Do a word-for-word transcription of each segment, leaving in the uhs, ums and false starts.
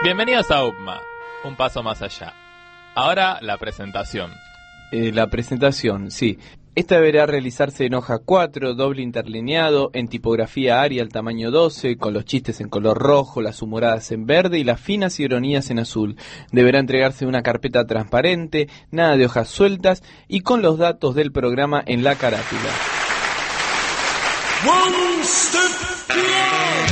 Bienvenidos a U P M A, un paso más allá. Ahora la presentación. Eh, la presentación, sí. Esta deberá realizarse en hoja cuatro, doble interlineado, en tipografía Arial tamaño doce, con los chistes en color rojo, las humoradas en verde y las finas ironías en azul. Deberá entregarse en una carpeta transparente, nada de hojas sueltas y con los datos del programa en la carátula. One step beyond.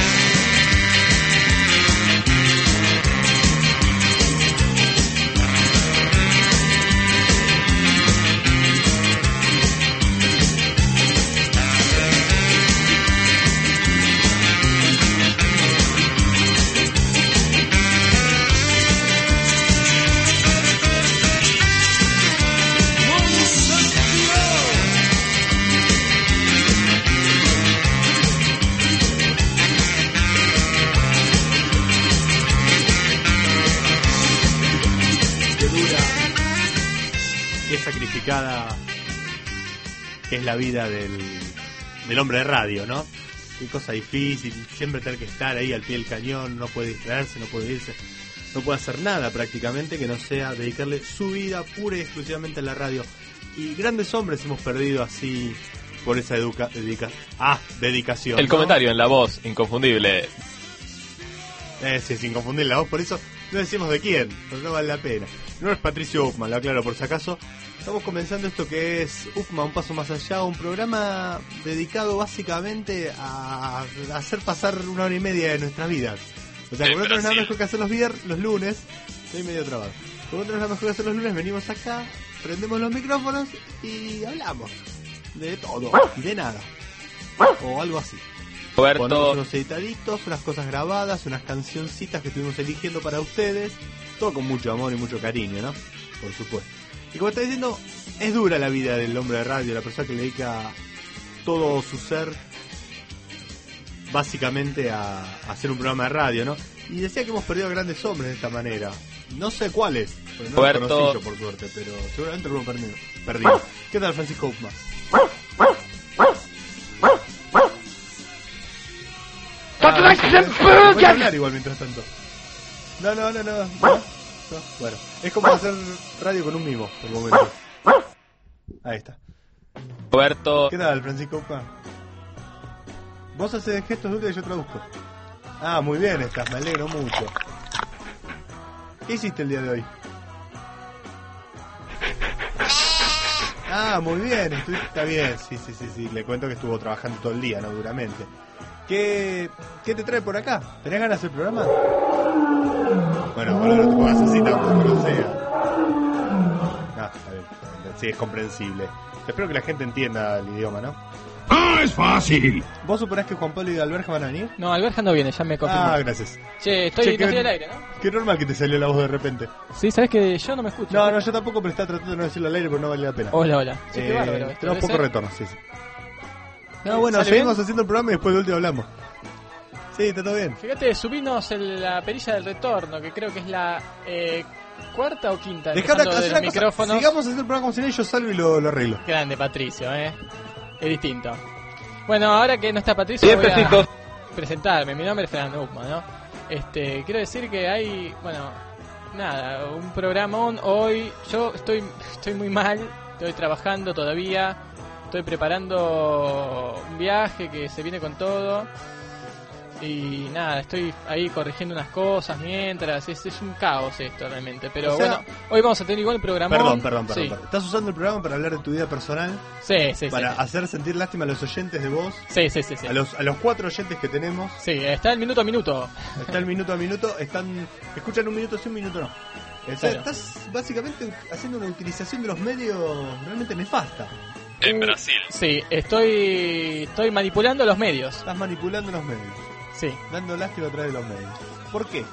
Sacrificada que es la vida del, del hombre de radio, ¿no? Qué cosa difícil, siempre tener que estar ahí al pie del cañón, no puede distraerse, no puede irse, no puede hacer nada prácticamente que no sea dedicarle su vida pura y exclusivamente a la radio. Y grandes hombres hemos perdido así por esa educa, dedica, ah, dedicación. El ¿no? comentario en la voz, inconfundible. Eh, sí, es inconfundible la voz, por eso no decimos de quién, pero no vale la pena. No es Patricio Upman, lo aclaro por si acaso. Estamos comenzando esto que es Upman, un paso más allá, un programa dedicado básicamente a hacer pasar una hora y media de nuestras vidas. O sea, como no tenemos nada mejor que hacer los viernes, los lunes, estoy medio trabado. Como no tenemos nada mejor que hacer los lunes, venimos acá, prendemos los micrófonos y hablamos de todo y de nada. O algo así. Roberto. Ponemos unos editaditos, unas cosas grabadas, unas cancioncitas que estuvimos eligiendo para ustedes. Todo con mucho amor y mucho cariño, ¿no? Por supuesto. Y como está diciendo, es dura la vida del hombre de radio, la persona que le dedica todo su ser básicamente a, a hacer un programa de radio, ¿no? Y decía que hemos perdido a grandes hombres de esta manera. No sé cuáles, porque no Roberto. los conocí yo por suerte, pero seguramente lo hemos perdido. perdido. ¿Qué tal, Francisco Upman? Ah, voy a hablar igual mientras tanto. No, no, no, no, no, no. Bueno, es como hacer radio con un mimo, por el momento. Ahí está. Roberto. ¿Qué tal, Francisco Upman? Vos haces gestos de útil y yo traduzco. Ah, muy bien estás, me alegro mucho. ¿Qué hiciste el día de hoy? Ah, muy bien, estuviste, está bien, sí, sí, sí, sí, le cuento que estuvo trabajando todo el día, no duramente. ¿Qué, qué te trae por acá? ¿Tenés ganas de hacer el programa? Bueno, ahora no te pongas así tampoco, no sea. No, está bien, sí, es comprensible. Espero que la gente entienda el idioma, ¿no? ¡Ah, es fácil! ¿Vos suponés que Juan Pablo y Alberja van a venir? No, Alberja no viene, ya me confirmó. Ah, gracias. Che, estoy, Che, no qué, estoy al aire, ¿no? Qué normal que te salió la voz de repente. Sí, sabes que yo no me escucho. No, no, yo tampoco, pero estaba tratando de no decirlo al aire porque no vale la pena. Hola, hola. Sí, Eh, qué bárbaro. esto tenemos debe poco ser. retorno, sí, sí. No, Eh, bueno, ¿sale seguimos bien? haciendo el programa y después de último hablamos. Sí, está todo bien. Fíjate, subimos el- la perilla del retorno, que creo que es la eh, cuarta o quinta. Dejá de empezando hacer de los una cosa. micrófonos. Sigamos haciendo el programa como si no, yo salgo y lo, lo arreglo. Grande, Patricio, ¿eh? Es distinto. Bueno, ahora que no está Patricio, Siempre, voy a chicos. presentarme. Mi nombre es Fernando Upman, ¿no? Este, quiero decir que hay, bueno, nada, un programón hoy. Yo estoy, estoy muy mal, estoy trabajando todavía, estoy preparando un viaje que se viene con todo. Y nada, estoy ahí corrigiendo unas cosas mientras, es, es un caos esto realmente. Pero O sea, bueno, hoy vamos a tener igual el programa. Perdón, perdón, perdón, Sí, perdón. Estás usando el programa para hablar de tu vida personal, sí, sí. para sí, hacer sentir lástima a los oyentes de vos, sí, sí, sí, sí. a los a los cuatro oyentes que tenemos. Sí, está el minuto a minuto. Está el minuto a minuto, están escuchan un minuto sí, un minuto no. O sea, Claro. estás básicamente haciendo una utilización de los medios realmente nefasta. En Brasil. Sí, estoy estoy manipulando los medios. Estás manipulando los medios, Sí. dando lástima a través de los medios. ¿Por qué?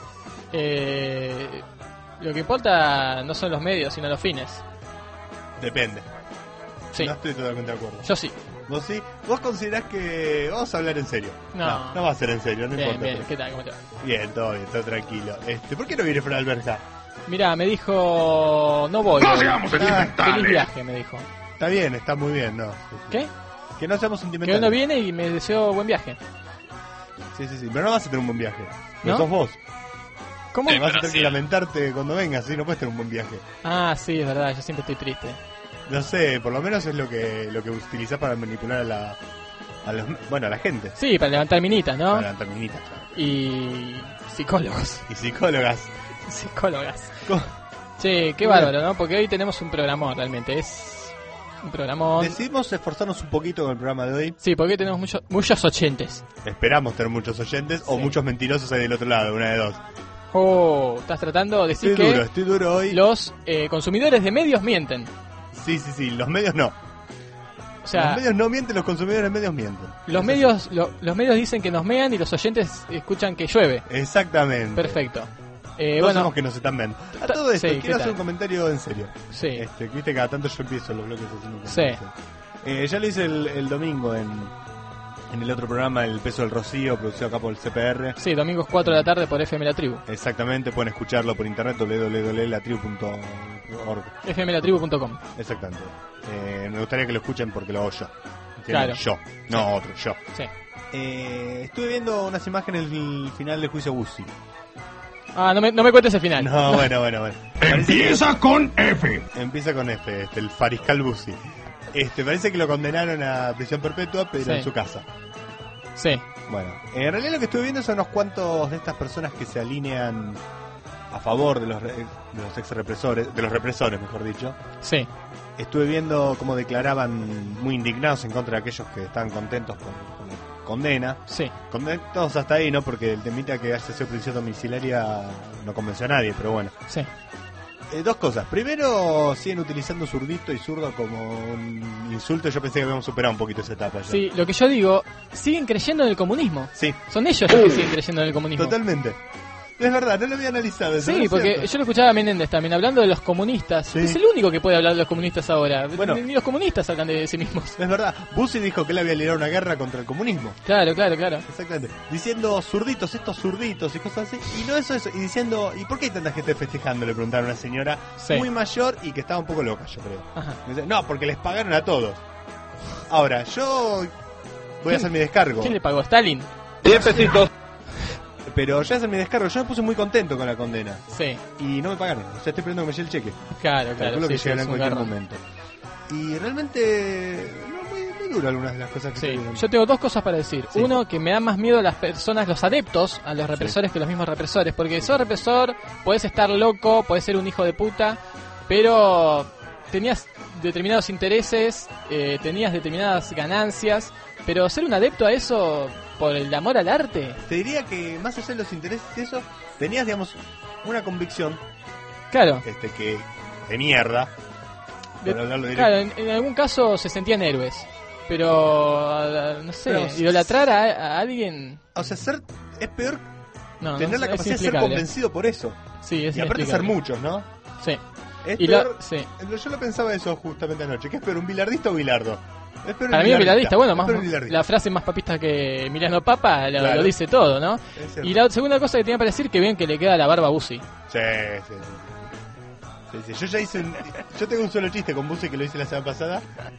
Eh, lo que importa no son los medios, sino los fines. Depende. Sí, No estoy totalmente de acuerdo. yo sí. ¿Vos sí? ¿Vos considerás que vamos a hablar en serio? No. no, no va a ser en serio, no Bien, importa. bien, pero- ¿qué tal? ¿Cómo te va? Bien, todo bien, todo tranquilo. Este, ¿por qué no viene Fran Alberja? Mirá, me dijo, no voy. ¡No hoy. seamos Ah, sentimentales! feliz viaje, me dijo. Está bien, está muy bien, ¿no? Sí, sí. ¿Qué? Que no seamos Que sentimentales. hoy no viene y me deseó buen viaje. Sí, sí, sí, pero no vas a tener un buen viaje. No, ¿No? sos vos. ¿Cómo? Sí, Vas a pero tener sí. que lamentarte cuando vengas, ¿sí? No puedes tener un buen viaje. Ah, sí, es verdad, yo siempre estoy triste. No sé, por lo menos es lo que lo que utilizás para manipular a la a los, bueno, a la gente. Sí, para levantar minitas, ¿no? Para levantar minitas, claro. Y psicólogos. Y psicólogas. Psicólogas. ¿Cómo? Che, qué bárbaro, ¿no? Porque hoy tenemos un programón realmente. Es un programón. Decidimos esforzarnos un poquito con el programa de hoy. Sí, porque hoy tenemos muchos muchos oyentes. Esperamos tener muchos oyentes o Sí. muchos mentirosos ahí del otro lado, una de dos. Oh, estás tratando de decir Estoy que duro, estoy duro hoy. los eh, consumidores de medios mienten. Sí, sí, sí, los medios no. O sea, los medios no mienten, los consumidores de medios mienten. los Es medios lo- los medios dicen que nos mean y los oyentes escuchan que llueve. así. Exactamente. Perfecto. Eh, Todos bueno, somos que nos están viendo. A ta- todo esto, sí, ¿qué quiero hacer tal? un comentario en serio. sí. Este, que viste, cada tanto yo empiezo los bloques haciendo un Sí. comentario. Eh, ya lo hice el, el domingo en, en el otro programa, El Peso del Rocío, producido acá por el C P R. Sí, domingos cuatro de la tarde por F M La Tribu. Exactamente, pueden escucharlo por internet, doble u doble u doble u punto la tribu punto org. F M la tribu punto com. Exactamente. Eh, me gustaría que lo escuchen porque lo hago yo. ¿Entienden? Claro. Yo, no otro, yo. Sí. Eh, estuve viendo unas imágenes del final del juicio Bussi. Ah, no me, no me cuentes el final. No, bueno, bueno, bueno. Parece que- Empieza con F. Empieza con F, este, el Fariscal Bussi. Este, parece que lo condenaron a prisión perpetua, pero Sí. en su casa. Sí, Bueno, en realidad lo que estuve viendo son unos cuantos de estas personas que se alinean a favor de los, re- de los ex represores, de los represores, mejor dicho. sí. Estuve viendo cómo declaraban muy indignados en contra de aquellos que estaban contentos con, con la condena. Sí. Contentos hasta ahí, ¿no? Porque el temita que haya sido prisión domiciliaria no convenció a nadie, pero bueno. Sí. Eh, dos cosas. Primero, siguen utilizando zurdito y zurdo como un insulto. Yo pensé que habíamos superado un poquito esa etapa ya. Sí, lo que yo digo, siguen creyendo en el comunismo. Sí, Son ellos los que siguen creyendo en el comunismo. totalmente. Es verdad, no lo había analizado. eso, Sí, ¿no es porque cierto? yo lo escuchaba a Menéndez también hablando de los comunistas. Sí. Es el único que puede hablar de los comunistas ahora. Bueno. Ni los comunistas hablan de sí mismos. Es verdad. Bussi dijo que él había liderado una guerra contra el comunismo. Claro, claro, claro. Exactamente. Diciendo zurditos, estos zurditos y cosas así. Y no eso, eso. Y diciendo, ¿y por qué hay tanta gente festejando? Le preguntaron a una señora Sí. muy mayor y que estaba un poco loca, yo creo. Ajá. Y dice, no, porque les pagaron a todos. Ahora, yo voy a hacer mi descargo. ¿Quién le pagó? ¿Stalin? Pero yo voy a hacer mi descargo. Yo me puse muy contento con la condena. Sí, Y no me pagaron. O sea, estoy esperando que me llegue el cheque. claro, claro. Calculo que sí, sí, llegará es en un cualquier garrón. momento. Y realmente, no, muy, muy duro algunas de las cosas que Sí, estoy viendo. yo tengo dos cosas para decir. Sí. Uno, que me da más miedo a las personas, los adeptos, a los represores que los mismos represores. Porque sos represor, podés estar loco, podés ser un hijo de puta, pero tenías determinados intereses, eh, tenías determinadas ganancias, pero ser un adepto a eso por el amor al arte, Te diría que más allá de los intereses y eso, tenías, digamos, una convicción claro. este que de mierda. De- Para hablarlo directo. claro, en, en algún caso se sentían héroes, pero ah, no sé, Pero- idolatrar a, a alguien, O sea, ser es peor no, tener no, la es capacidad de ser inexplicable. convencido por eso. Sí, es Y aparte ser inexplicable. muchos, ¿no? Sí. Es Y lo- peor, sí. yo lo pensaba eso justamente anoche, que es peor un bilardista o bilardo. Es peor un Para mí el bilardista, bueno, Es más, peor un bilardista. la frase más papista que Emiliano Papa lo, Claro. lo dice todo, ¿no? Es cierto. Y la segunda cosa que tenía para decir, que bien que le queda la barba a Bussi. Sí, sí, sí. Sí, sí. Yo ya hice un, yo tengo un solo chiste con Bussi que lo hice la semana pasada.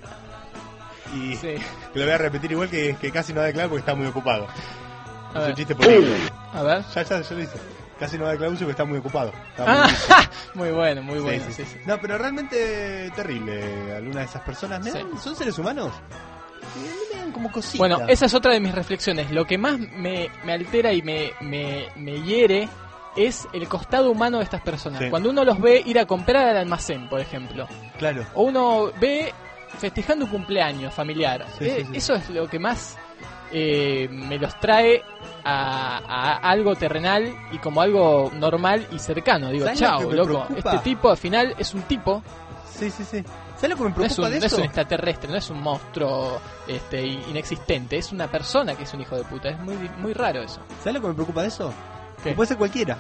Y Sí. que lo voy a repetir igual que, que casi no va a declarar porque está muy ocupado. A Es un ver, chiste político. a ver. Ya, ya, ya lo hice. Casi no va a declarar Bussi porque está muy ocupado. Está muy Ah, difícil. muy bueno, muy Sí, bueno. sí, sí, sí. sí. No, pero realmente terrible. Algunas de esas personas me Sí. dan- son seres humanos. Y a mí me dan como cositas. Bueno, esa es otra de mis reflexiones. Lo que más me, me altera y me, me, me hiere es el costado humano de estas personas. Sí. Cuando uno los ve ir a comprar al almacén, por ejemplo, Claro. o uno ve festejando un cumpleaños familiar, Sí, eh, sí, sí. eso es lo que más eh, me los trae a, a algo terrenal y como algo normal y cercano. Digo, ¿Sabes lo chao, que me loco, preocupa? este tipo al final es un tipo, Sí, sí, sí. ¿Sabes lo que me no es, preocupa un, de no es eso? un extraterrestre, no es un monstruo este, inexistente, es una persona que es un hijo de puta. Es muy, muy raro eso. ¿Sabes lo que me preocupa de eso? ¿Qué? Que puede ser cualquiera.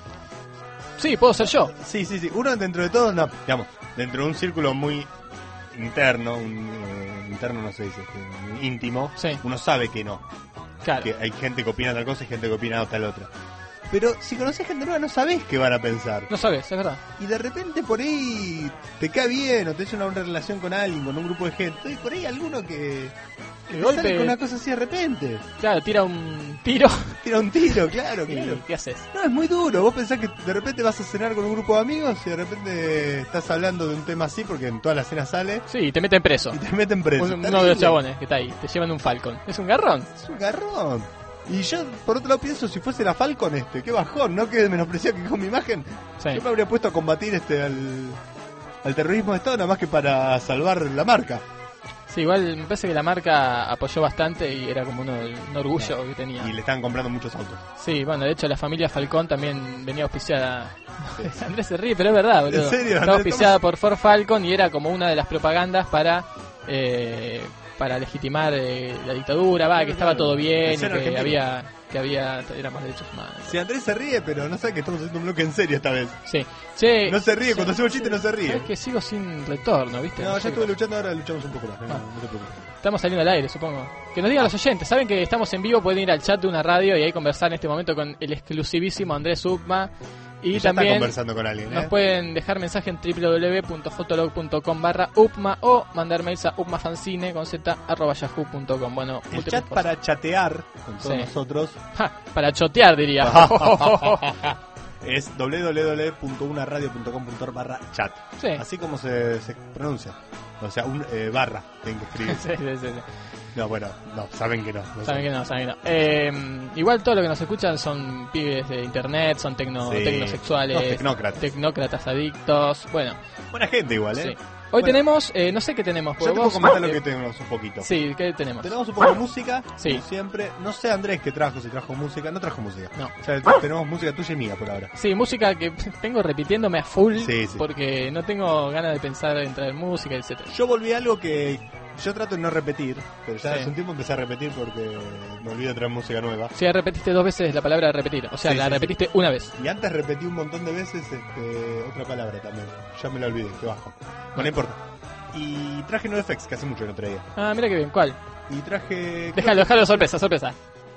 Sí, puedo ser yo. Sí, sí, sí. Uno dentro de todo, no, digamos, dentro de un círculo muy interno, un, eh, interno no se dice, este, muy íntimo, Sí. uno sabe que no. Claro. Que hay gente que opina tal cosa y gente que opina tal otra. Pero si conoces gente nueva no sabés qué van a pensar. No sabes, es verdad. Y de repente por ahí te cae bien o te echa una buena relación con alguien, con un grupo de gente. Y por ahí alguno que, que De te golpe- sale con una cosa así de repente. Claro, tira un tiro Tira un tiro, claro, y claro. ¿qué haces? No, es muy duro. Vos pensás que de repente vas a cenar con un grupo de amigos y de repente estás hablando de un tema así porque en todas las cenas sale Sí, te meten preso. y te meten preso. Un- Terrible. uno de los chabones que está ahí, te llevan un Falcon. Es un garrón. Es un garrón. Y yo, por otro lado, pienso si fuese la Falcon este, qué bajón, ¿no? Que menospreciado que con mi imagen. Sí. Yo me habría puesto a combatir este al, al terrorismo de Estado nada más que para salvar la marca. Sí, igual me parece que la marca apoyó bastante y era como uno, un orgullo que tenía. Y le estaban comprando muchos autos. Sí, bueno, de hecho la familia Falcón también venía auspiciada. Andrés se ríe, pero es verdad, boludo. ¿En serio? Estaba Andrés, auspiciada por Ford Falcon y era como una de las propagandas para eh, para legitimar eh, la dictadura, va, que estaba todo bien y ser que argentino. había que había éramos derechos humanos. Si Andrés se ríe, pero no sabe que estamos haciendo un bloque en serio esta vez. Sí. Che, No se ríe, sí, cuando hacemos chiste no se ríe. sabes que sigo sin retorno, ¿viste? No, sé ya qué estuve pasa. luchando, ahora luchamos un poco más. No, Ah. no te preocupes. Estamos saliendo al aire, supongo. Que nos digan los oyentes. Saben que estamos en vivo, pueden ir al chat de una radio y ahí conversar en este momento con el exclusivísimo Andrés Upma. Y Y ya está también conversando con alguien, nos ¿eh? pueden dejar mensaje en www.fotolog.com barra upma o mandar mails a upmafancine con z arroba yahoo punto com. Bueno, El múltiples chat cosas. para chatear con todos Sí. nosotros Ja, para chotear, diría. es w w w punto una radio punto com punto ar barra chat. Sí. Así como se, se pronuncia. O sea, un eh, barra tienen que escribir. Sí, sí, sí, sí. No, bueno, no, saben que no. no Saben que no, saben que no. Eh, igual todo lo que nos escuchan son pibes de internet, son tecno, Sí. tecnosexuales, Todos tecnócratas. tecnócratas adictos. Bueno, Buena gente igual, ¿eh? sí. Hoy Bueno. tenemos, eh, no sé qué tenemos. Yo porque te puedo vos, comentar lo eh, que tenemos un poquito. Sí, ¿qué tenemos? Tenemos un poco de música, Sí. como siempre. No sé Andrés qué trajo, si trajo música. No trajo música. No. O sea, tenemos música tuya y mía por ahora. Sí, música que vengo repitiéndome a full Sí, sí. porque no tengo ganas de pensar en traer música, etcétera. Yo volví a algo que yo trato de no repetir, pero ya Sí. hace un tiempo empecé a repetir porque me olvidé de traer música nueva. O sea, repetiste dos veces la palabra repetir. O sea, Sí, la sí, repetiste una vez. Y antes repetí un montón de veces este, otra palabra también. Ya me la olvidé, qué bajo. Bueno, no importa. Y traje NoFX, que hace mucho que no traía. Ah, mira qué bien. ¿Cuál? Y traje... Déjalo, déjalo, sorpresa, sorpresa.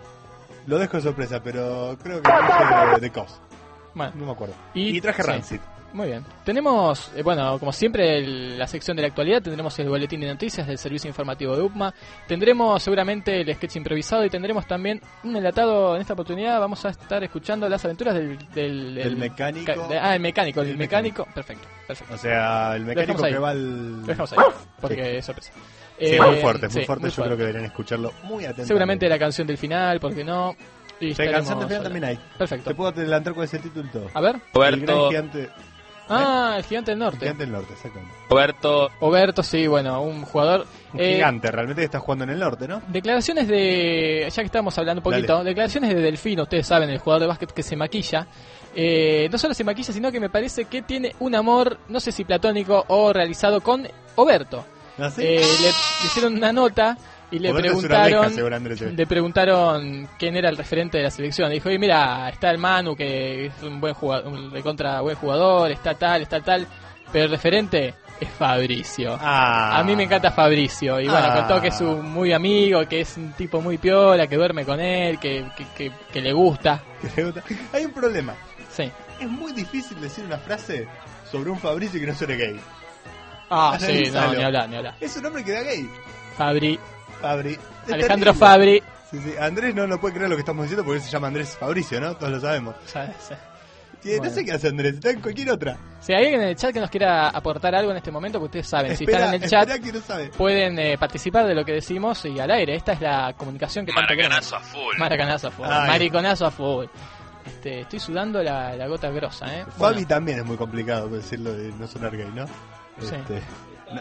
Lo dejo de sorpresa, pero creo que traje The Cause. Bueno, No me acuerdo. Y- Y, traje sí. Rancid. muy bien. Tenemos, eh, bueno, como siempre, el- la sección de la actualidad. Tendremos el boletín de noticias del servicio informativo de UPMA. Tendremos seguramente el sketch improvisado y tendremos también un enlatado. En esta oportunidad vamos a estar escuchando las aventuras del... Del, Del mecánico. ca- de- ah, el mecánico, el, El mecánico. Perfecto, perfecto. O sea, el mecánico dejamos ahí. que va al... Lo dejamos ahí, porque es sorpresa. Sí, Eh, muy fuerte, muy sí, fuerte. muy Yo fuerte. creo que deberían escucharlo muy atentamente. Seguramente la canción del final, porque no. Y Sí, estaremos canción del final también hay. Perfecto. Te puedo adelantar con ese título y todo. A ver. El gran Roberto, gigante, Ah, el gigante del norte. gigante del norte, exactamente. Roberto, Oberto, sí, bueno, un jugador. Un eh, gigante, realmente que está jugando en el norte, ¿no? Declaraciones de. Ya que estamos hablando un poquito, Dale. declaraciones de Delfino, ustedes saben, el jugador de básquet que se maquilla. Eh, no solo se maquilla, sino que me parece que tiene un amor, no sé si platónico o realizado con Oberto. ¿Ah, sí? Eh, le, le hicieron una nota y le Oberto es una preguntaron. abeja, seguro, Andrés. Le preguntaron quién era el referente de la selección. Dijo, y mira, está el Manu, que es un buen jugador, un recontra buen jugador, está tal, está tal, pero el referente es Fabricio. Ah. A mí me encanta Fabricio. Y bueno, Ah. contó que es un muy amigo, que es un tipo muy piola, que duerme con él, que, que, que, que le gusta. Que le gusta. Hay un problema. Sí. Es muy difícil decir una frase sobre un Fabricio que no suene gay. Ah, sí, no, Analízalo. ni hablar, ni hablar. Es un nombre que da gay. Fabri, Fabri. Es Alejandro terrible. Fabri. Sí, sí. Andrés no lo puede creer lo que estamos diciendo porque él se llama Andrés Fabricio, ¿no? Todos lo sabemos. Ya, ya. Y no Bueno. sé qué hace Andrés, está en cualquier otra. Si hay alguien en el chat que nos quiera aportar algo en este momento, que ustedes saben, si Espera, están en el chat, espera que no sabe. pueden eh, participar de lo que decimos y al aire. Esta es la comunicación que tanto queremos. maracanazo a full. Maracanazo a full. Ay. Mariconazo a full. Este, estoy sudando la, la gota grosa, ¿eh? Fabi Bueno, también es muy complicado decirlo de no sonar gay, ¿no? Sí. Este, no.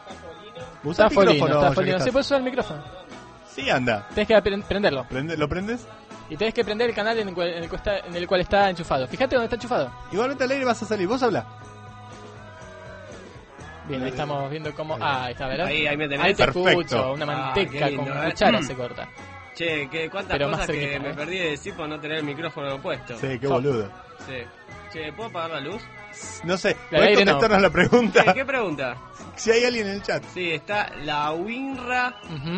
Usa está el folino, micrófono. está ya que folino. estás. ¿Se puede usar el micrófono? Sí, anda. Tenés que apre- prenderlo. Prende- ¿Lo prendes? Y tenés que prender el canal en el, cual, en, el cual está, en el cual está enchufado. Fíjate dónde está enchufado. Igualmente al aire vas a salir. ¿Vos habla? Bien, ahí estamos viendo cómo... Ah, ahí está, ¿verdad? Ahí, ahí me tenés. Ahí te Perfecto. escucho. Una Ah, manteca qué lindo, con ¿eh? cuchara se corta. Che, que cuántas Pero más cosas que cerquita, me ¿eh? perdí de decir por no tener el micrófono puesto. Sí, qué Fa- boludo. Sí. Che, ¿puedo apagar la luz? No sé, Al ¿puedes aire no. contestarnos la pregunta? ¿Qué, qué pregunta? Si hay alguien en el chat. Sí, está la Winra Ujú.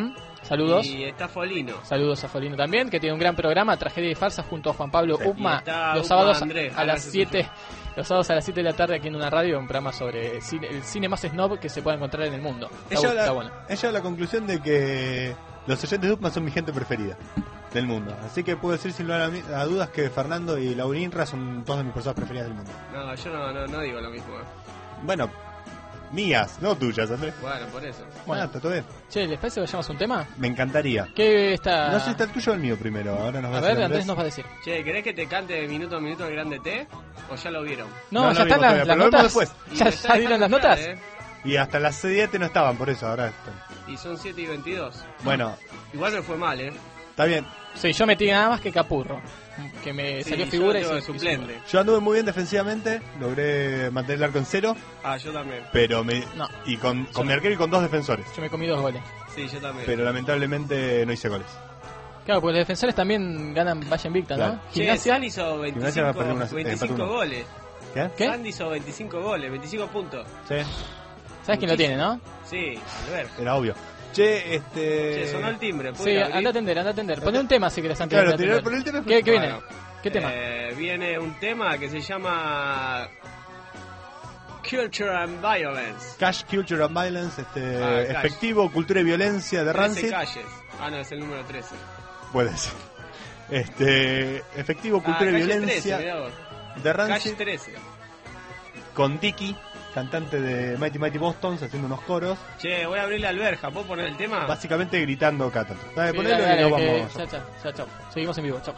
Saludos. Y está Folino. Saludos a Folino también, que tiene un gran programa, Tragedia y Farsa, junto a Juan Pablo Sí. Upma, Y está los Upma sábados Andrés, a las gracias, siete, los sábados a las siete de la tarde aquí en una radio, un programa sobre cine, el cine más snob que se puede encontrar en el mundo. Está, Ella bu- está la, bueno. ella la conclusión de que los oyentes de Upma son mi gente preferida del mundo. Así que puedo decir sin lugar a, mi- a dudas que Fernando y Laurinra son dos de mis personas preferidas del mundo. No, yo no, no, no digo lo mismo. eh. Bueno, mías, no tuyas, Andrés. Bueno, por eso. Bueno. Ah, está todo bien. Che, ¿les parece que vayamos a un tema? Me encantaría. ¿Qué está...? No sé si está el tuyo o el mío primero. Ahora nos va A a ver, decir Andrés nos va a decir. Che, ¿querés que te cante de minuto a minuto el Grande T? ¿O ya lo vieron? No, No, no ya vimos están las, todavía, las pero lo vemos notas. después. Y ¿Ya, me ya está dieron las dejando notas? entrar, eh. Y hasta las siete no estaban, por eso ahora están. Y son siete y veintidós. Bueno, Igual me fue mal, ¿eh? está bien. Sí, yo metí nada más que Capurro, que me Sí, salió yo figura y tengo se de suplente. Yo anduve muy bien defensivamente, logré mantener el arco en cero, Ah, yo también. pero me No. y con, con Yo mi no. arquero y con dos defensores. Yo me comí dos goles. Sí, yo también. Pero lamentablemente no hice goles. Claro, porque los defensores también ganan Valle Invicta, Claro. ¿no? Che, Gimnasia, Sandy hizo Gimnasia va a veinticinco, perder una- veinticinco empató uno. goles. ¿Qué? ¿Qué? Sandy hizo veinticinco goles, veinticinco puntos. Sí, ¿sabes quién lo tiene, no? Sí, Albert. era obvio. Che, este... Che, sonó el timbre. ¿puedo Sí, ir a abrir? anda a atender, anda a atender. Poné un tema si querés antes Claro, de tirar atender. por el tema. ¿Qué, qué viene? Bueno, ¿Qué tema? Eh, viene un tema que se llama Culture and Violence. Cash, Culture and Violence, este, Ah, Cash. efectivo, cultura y violencia de trece Rancid. calles. Ah, no, es el número trece. Puede ser. Este, efectivo, Ah, cultura y calle violencia trece, mirá vos. de Calle Rancid, trece. con Dicky, cantante de Mighty Mighty Bostons, haciendo unos coros, Che, voy a abrir la alberja. ¿Puedo poner el tema? básicamente gritando Catán. Dale, Sí, ponelo dale, y dale, nos que- vamos. ya, ya, ya, chao. Seguimos en vivo, chao.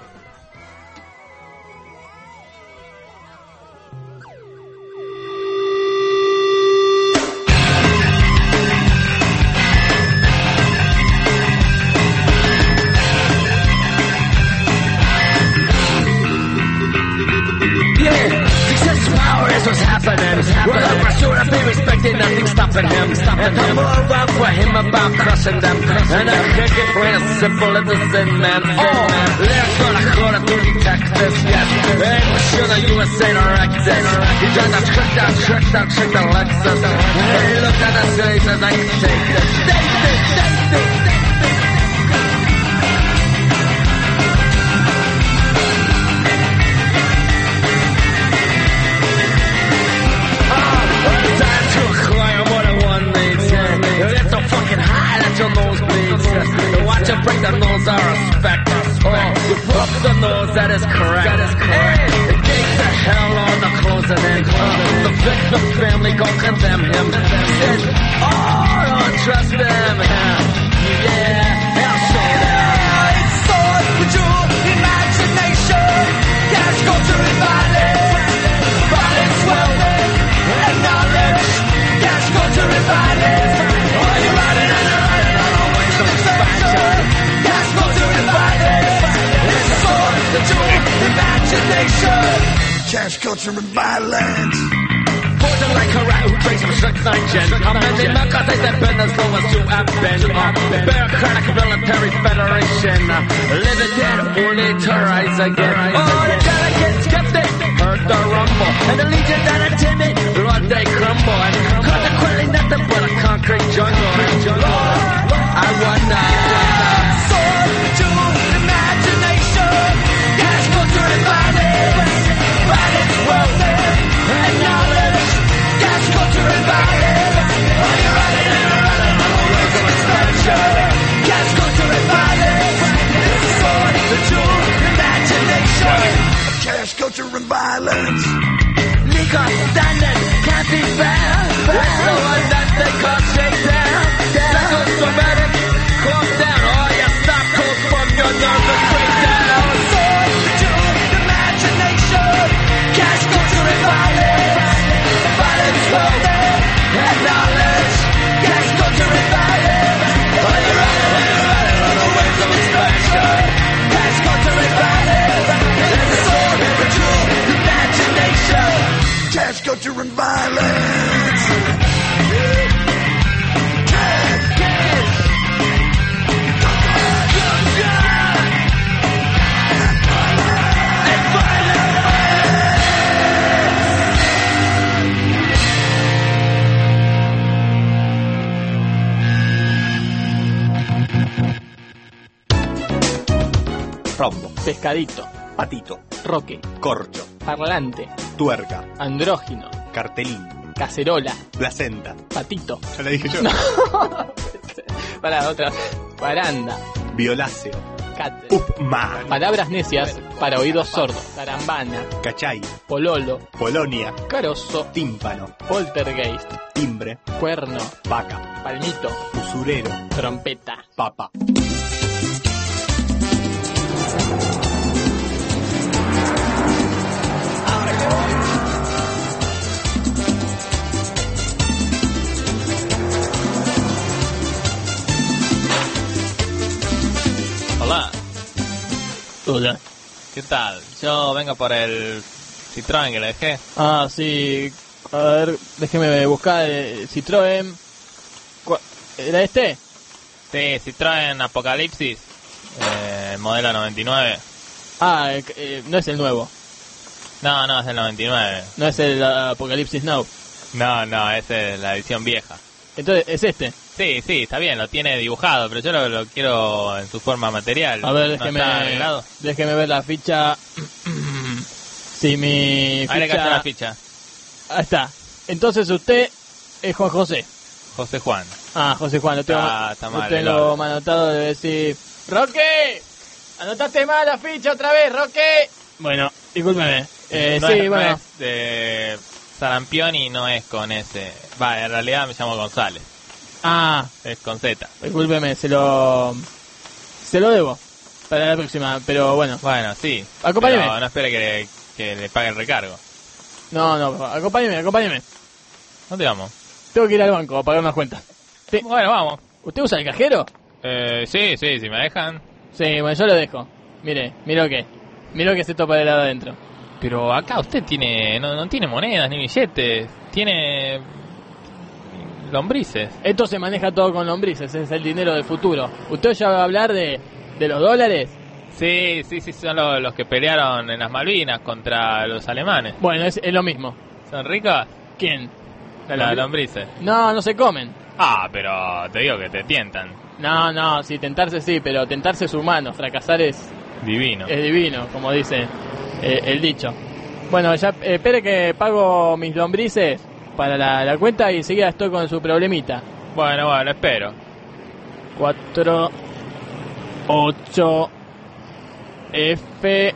Yeah, success is power is what's happening. Well, I'm pursuing and be respected, nothing stopping him. And I'm more about for him about crushing them. And I kick it plain and simple as the sin man. Oh, lyrics for the quarter to detect this, yes. Ain't for sure the U S A direct this. He trying to trick that, trick that, trick the Lexus. Hey, look at the face as I can take this. Take this, take this, take this. Time to acquire more than one needs. Yeah. Get so fucking high that your nose bleeds. Yeah. Watch you break the nose, I respect. Oh, you broke the nose, that is correct. That is correct. Hey, the gates of hell on the closing in. Uh, the victim family gon' condemn him. Said, oh, don't trust them. Yeah, I'll show them. It's sword with your imagination. Gas culture and violence. Violence, wealth, and knowledge. Gas culture and violence. Are you riding and you're riding on a wings of expansion? Gas culture and violence. It's a sword with your imagination. Cash culture and violence. Poison like a rat who drinks from strychnine gin. I'm ending my cause they've been as low as you have been. Uh, bureaucratic military federation. Uh, living dead only to rise again. Oh, the delegates skeptic heard the rumble. And the legions that are timid, Lord, they crumble. And consequently nothing but a concrete jungle. Lord, I wonder. Sword to imagination. Cash culture and violence. Violence, wealth, and knowledge. Gas culture and violence. Are you running and you're running on the wings of expansion? Gas culture and violence. It's a sword to imagination. Cash culture and violence. Nico standing can't be found. It's the one that they call shakedown. Psychosomatic, calm down. All your stop codes from your nervous breakdown. Sword to imagination. Cash culture and violence. Violence, wealth, and knowledge. Gas culture and violence. Are you running and you're running on the wings of expansion? Cash culture and violence. It's a sword for true imagination. Cash culture and violence. Cadito, Patito, roque, corcho, parlante, tuerca, andrógino, cartelín, cacerola, placenta. patito. Ya la dije yo. Para otra. Baranda, Violáceo, cat. upma, Palabras necias para oídos sordos. Tarambana, cachay, pololo, Polonia, carozo, tímpano, poltergeist, timbre, cuerno, vaca, palmito, usurero, trompeta. papa. Hola, Hola. ¿qué tal? Yo vengo por el Citroën que le dejé. Ah, sí. A ver, déjeme buscar el Citroën. ¿Cu- ¿Era este? Sí, Citroën Apocalipsis, eh, modelo noventa y nueve. Ah, eh, eh, no es el nuevo. No, no, es el noventa y nueve. No es el uh, Apocalipsis Now. No, no, esa es la edición vieja. Entonces, es este. Sí, sí, está bien, lo tiene dibujado, pero yo lo, lo quiero en su forma material. A ver, ¿No déjeme, está arreglado? déjeme ver la ficha. Si mi Ahí le ficha... cayó la ficha. Ahí está. Entonces usted es Juan José. José Juan. Ah, José Juan, lo tengo, Está- está mal, lo el tengo orden. anotado de decir... ¡Roque! ¡Anotaste mal la ficha otra vez, Roque! Bueno, discúlpeme. Eh, no sí, es, no bueno. es de Sarampión y no es con ese. Va, en realidad me llamo González. Ah, Es con Z. discúlpeme, se lo... Se lo debo. Para la próxima, pero bueno. Bueno, sí. Acompáñeme. Pero no espere que le, que le pague el recargo. No, no, acompáñeme, acompáñeme. ¿Dónde vamos? Tengo que ir al banco a pagar unas cuentas. Sí. Bueno, vamos. ¿Usted usa el cajero? Eh, sí, sí, si me dejan. Sí, bueno, yo lo dejo. Mire, mire lo que. Mire lo que se topa del lado adentro. Pero acá usted tiene no, no tiene monedas ni billetes. Tiene lombrices. Esto se maneja todo con lombrices, es el dinero del futuro. ¿Usted ya va a hablar de, de los dólares? Sí, sí, sí, son los, los que pelearon en las Malvinas contra los alemanes. Bueno, es, es lo mismo. ¿Son ricas? ¿Quién? ¿La Las lombriz? lombrices. No, no se comen. Ah, pero te digo que te tientan. No, no, sí, tentarse sí, pero tentarse es humano, fracasar es, Divino. es divino, como dice eh, el dicho. Bueno, ya eh, espere que pago mis lombrices para la, la cuenta y enseguida estoy con su problemita. Bueno, bueno, espero. cuatro, ocho, F,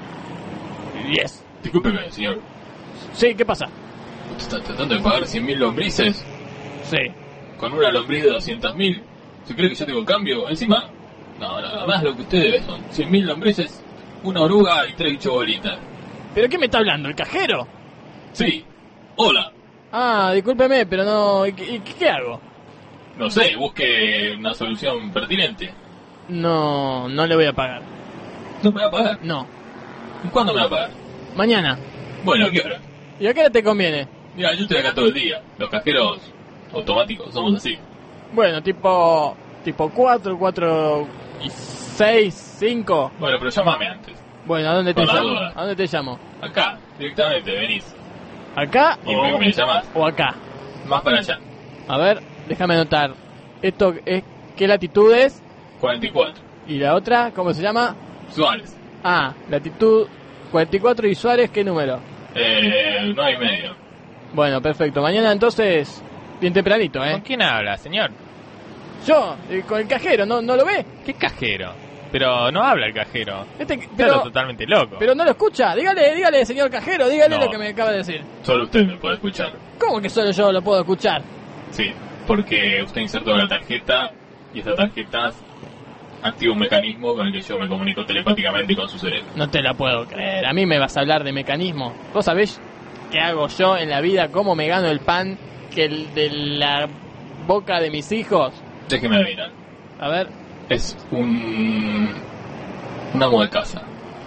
diez. Discúlpeme, señor. Sí, ¿qué pasa? ¿Usted está tratando de pagar cien mil lombrices Sí. con una lombriz de doscientos mil? ¿Se cree que yo tengo cambio? Encima, no, nada más lo que usted debe son cien mil lombrices, una oruga y tres bichos bolitas. ¿Pero qué me está hablando? ¿El cajero? Sí. Hola. Ah, discúlpeme, pero no... ¿Y, qué- y qué hago? No sé, busque una solución pertinente. No, no le voy a pagar. ¿No me va a pagar? No. ¿Y cuándo me va a pagar? Mañana. Bueno, ¿a qué hora? ¿Y a qué hora te conviene? Mira, yo estoy acá todo el día. Los cajeros automáticos somos así. Bueno, tipo... Tipo cuatro, cuatro y seis, cinco. Bueno, pero llámame antes. Bueno, ¿a dónde te Por la llamo? duda. ¿A dónde te llamo? Acá, directamente, venís. ¿Acá Y o, me, me llamás. o acá? Más para allá. A ver, déjame anotar. Esto es... ¿Qué latitud es? cuarenta y cuatro. ¿Y la otra? ¿Cómo se llama? Suárez. Ah, latitud cuarenta y cuatro y Suárez, ¿qué número? Eh, nueve y medio. Bueno, perfecto. Mañana entonces, bien tempranito, ¿Con ¿eh? quién habla, señor? Yo, eh, con el cajero, ¿no, no lo ve? ¿Qué cajero? Pero no habla el cajero. Este, Está pero, totalmente loco. pero no lo escucha. Dígale, dígale, señor cajero, dígale No. lo que me acaba de decir. Solo usted me puede escuchar. ¿Cómo que solo yo lo puedo escuchar? Sí, porque usted insertó la tarjeta y esta tarjeta activa un mecanismo con el que yo me comunico telepáticamente con su cerebro. No te la puedo creer. A mí me vas a hablar de mecanismo. ¿Vos sabés qué hago yo en la vida? ¿Cómo me gano el pan que el de la boca de mis hijos? Déjeme adivinar. A ver, Es un... un amo de casa.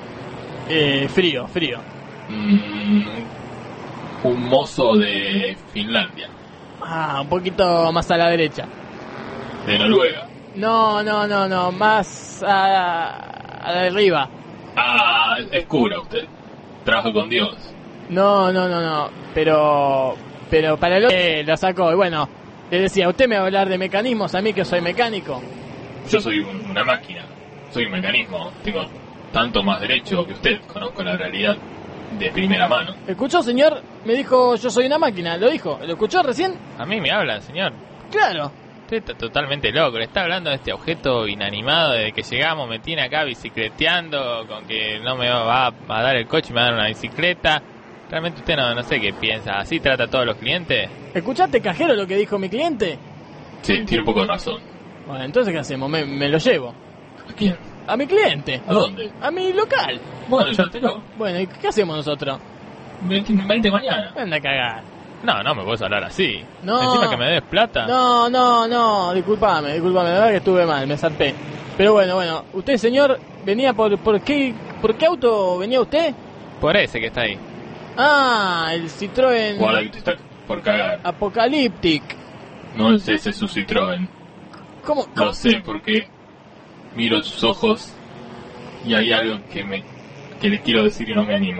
eh, frío, frío. Mm, un mozo de Finlandia. Ah, un poquito más a la derecha. De Noruega. No, no, no, no, más a, a la de arriba. Ah, es cura usted. Trabaja con Dios. No, no, no, no, pero pero para lo que la sacó. Y bueno, le decía, usted me va a hablar de mecanismos, a mí que soy mecánico. Yo soy un- una máquina. Soy un mecanismo. Tengo tanto más derecho que usted. Conozco la realidad de primera mano. ¿Escuchó, señor? Me dijo, yo soy una máquina. ¿Lo dijo? ¿Lo escuchó recién? A mí me habla, señor. Claro. Usted está totalmente loco. Le está hablando de este objeto inanimado desde que llegamos. Me tiene acá bicicleteando con que no me va a dar el coche y me va a dar una bicicleta. Realmente usted no, no sé qué piensa. ¿Así trata a todos los clientes? ¿Escuchaste, cajero, lo que dijo mi cliente? Sí, tiene un poco de razón. Bueno, entonces, ¿qué hacemos? Me, me lo llevo. ¿A quién? A mi cliente. ¿A dónde? A mi local. Bueno, ya te lo... Bueno, ¿y qué hacemos nosotros? veinte mañana. Anda a cagar. No, no me puedes hablar así. No. Encima que me des plata. No, no, no, disculpame, disculpame, la verdad que estuve mal, me zarpé. Pero bueno, bueno, usted, señor, venía por, por qué, ¿por qué auto venía usted? Por ese que está ahí. Ah, el Citroën Guarda que te está por cagar. Apocalyptic. No es ese su Citroën. ¿Cómo? cómo? Lo sé porque miro sus ojos y hay algo que me que le quiero decir y no me animo.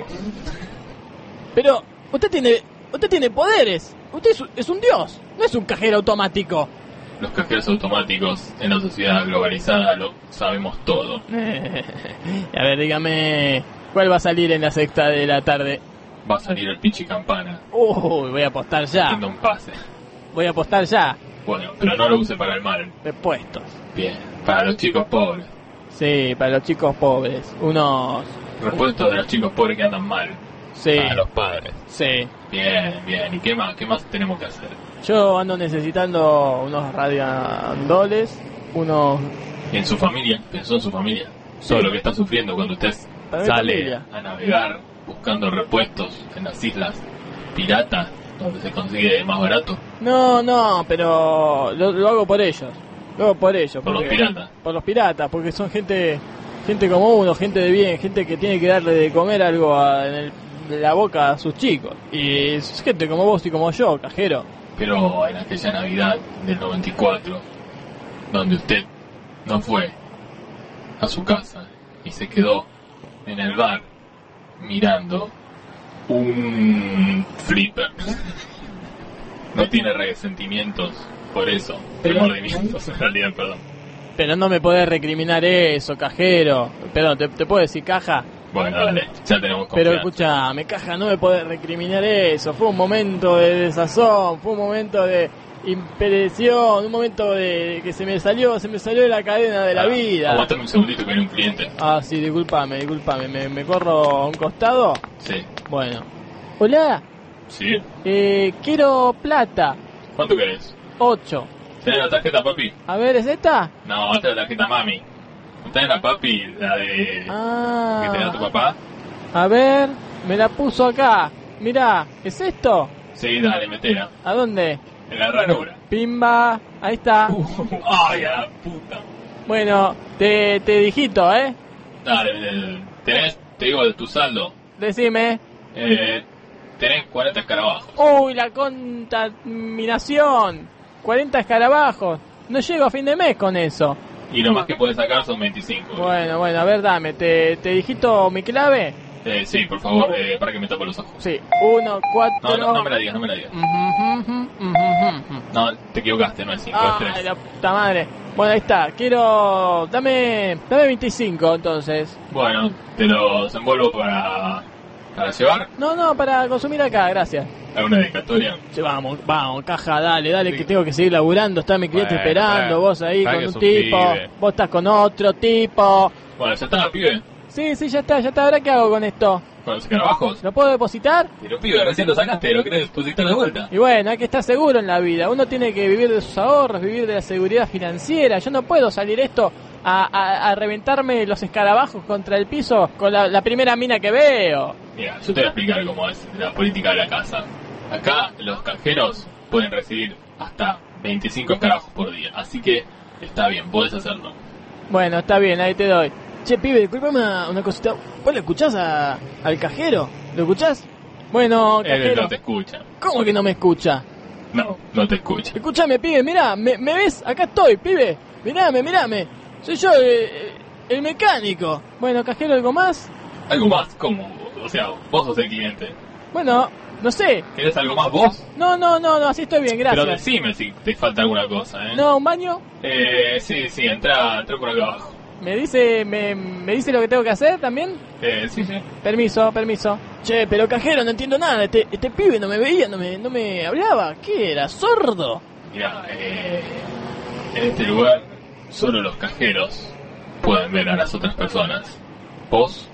Pero usted tiene, usted tiene poderes. Usted es, es un dios, no es un cajero automático. Los cajeros automáticos en la sociedad globalizada lo sabemos todo. A ver, dígame, ¿cuál va a salir en la sexta de la tarde? Va a salir el Pichi Campana Uy, voy a apostar ya. haciendo un pase. Voy a apostar ya. Bueno, pero no lo use para el mal. Repuestos. Bien, para los chicos pobres. Sí, para los chicos pobres. Unos... Repuestos de los chicos pobres que andan mal. Sí. Para los padres. Sí. Bien, bien. ¿Y qué más? ¿Qué más tenemos que hacer? Yo ando necesitando unos radiandoles, unos... ¿Y en su familia? ¿Pensó en su familia? Todo lo que está sufriendo cuando usted Para mi sale familia. a navegar buscando repuestos en las islas piratas, donde se consigue más barato. No, no, pero lo, lo hago por ellos. Lo hago por ellos. Por los porque- piratas. Por los piratas, porque son gente gente como uno, gente de bien, gente que tiene que darle de comer algo a- en, el- en la boca a sus chicos. Y es gente como vos y como yo, cajero. Pero en aquella Navidad del noventa y cuatro, donde usted no fue a su casa y se quedó en el bar mirando un flipper, no tiene resentimientos por eso, Pero- remordimientos en realidad, perdón. Pero no me podés recriminar eso, cajero. Perdón, ¿te, te puedo decir caja? Bueno, dale, ya tenemos Pero confianza. escuchame, caja, no me podés recriminar eso. Fue un momento de desazón, fue un momento de impresión, un momento de que se me salió, se me salió de la cadena de la Ah, vida. Aguantame un segundito que viene un cliente. Ah, sí, disculpame, disculpame, ¿me, me corro a un costado? Sí, Bueno. Hola, sí. eh, quiero plata, ¿Cuánto querés? ocho. ¿Tenés la tarjeta, papi? A ver, ¿es esta? No, esta es la tarjeta mami. ¿Tenés la papi, la de... Ah, que te da tu papá? a ver, me la puso acá. Mirá, ¿es esto? Sí, dale, metela. ¿A dónde? En la ranura. Pimba, ahí está. Ay, a la puta. Bueno, te, te digito, ¿eh? Dale, eh, tenés, te digo de tu saldo. Decime. Eh, tenés cuarenta escarabajos. Uy, la contaminación. cuarenta escarabajos. No llego a fin de mes con eso. Y lo más que podés sacar son veinticinco. Bueno, bueno, a ver, dame. ¿Te, te digito mi clave? Eh, sí, por favor, eh, para que me tape los ojos. Sí. Uno, cuatro... No, no, no me la digas, no me la digas. Ujú, ujú, ujú, ujú. No, te equivocaste, no es cinco, Ay, es tres. la puta madre. Bueno, ahí está. Quiero... Dame... Dame veinticinco, entonces. Bueno, te los envuelvo para, para llevar. No, no, para consumir acá, gracias. a una dedicatoria. Sí, vamos, vamos, caja, dale, dale, que tengo que seguir laburando. Está mi cliente Bueno, esperando, bueno. vos ahí Sabe con que un es un tipo, pibe. vos estás con otro tipo. Bueno, ya está, pibe. Sí, sí, ya está, ya está. ¿Ahora qué hago con esto? Con los escarabajos. ¿Lo puedo depositar? Pero pibe, recién lo sacaste, ¿lo querés depositar de vuelta? Y bueno, hay que estar seguro en la vida. Uno tiene que vivir de sus ahorros, vivir de la seguridad financiera. Yo no puedo salir esto a, a, a reventarme los escarabajos contra el piso con la, la primera mina que veo. Mira, yo te voy a explicar cómo es la política de la casa. Acá los cajeros pueden recibir hasta veinticinco escarabajos por día, así que está bien, podés hacerlo. Bueno, está bien, ahí te doy. Che, pibe, disculpame una, una cosita. ¿Vos le escuchás a, al cajero? ¿Lo escuchás? Bueno, Él cajero. no te escucha. ¿Cómo que no me escucha? No, no te escucha. Escúchame, pibe, mirá, ¿me, me ves? Acá estoy, pibe. Mirame, mirame. Soy yo, eh, el mecánico. Bueno, cajero, ¿algo más? Algo más, como, o sea, vos sos el cliente. Bueno, no sé. ¿Querés algo más vos? No, no, no, no, así estoy bien, gracias. Pero decime si te falta alguna cosa, ¿eh? No, un baño. Eh, sí, sí, entra, entra por acá abajo. ¿Me dice, me, me dice lo que tengo que hacer también? Eh, sí, sí. Permiso, permiso. Che, pero cajero, no entiendo nada. Este, este pibe no me veía, no me, no me hablaba. ¿Qué era? ¿Sordo? Mira, eh, en este lugar solo los cajeros pueden ver a las otras personas. Vos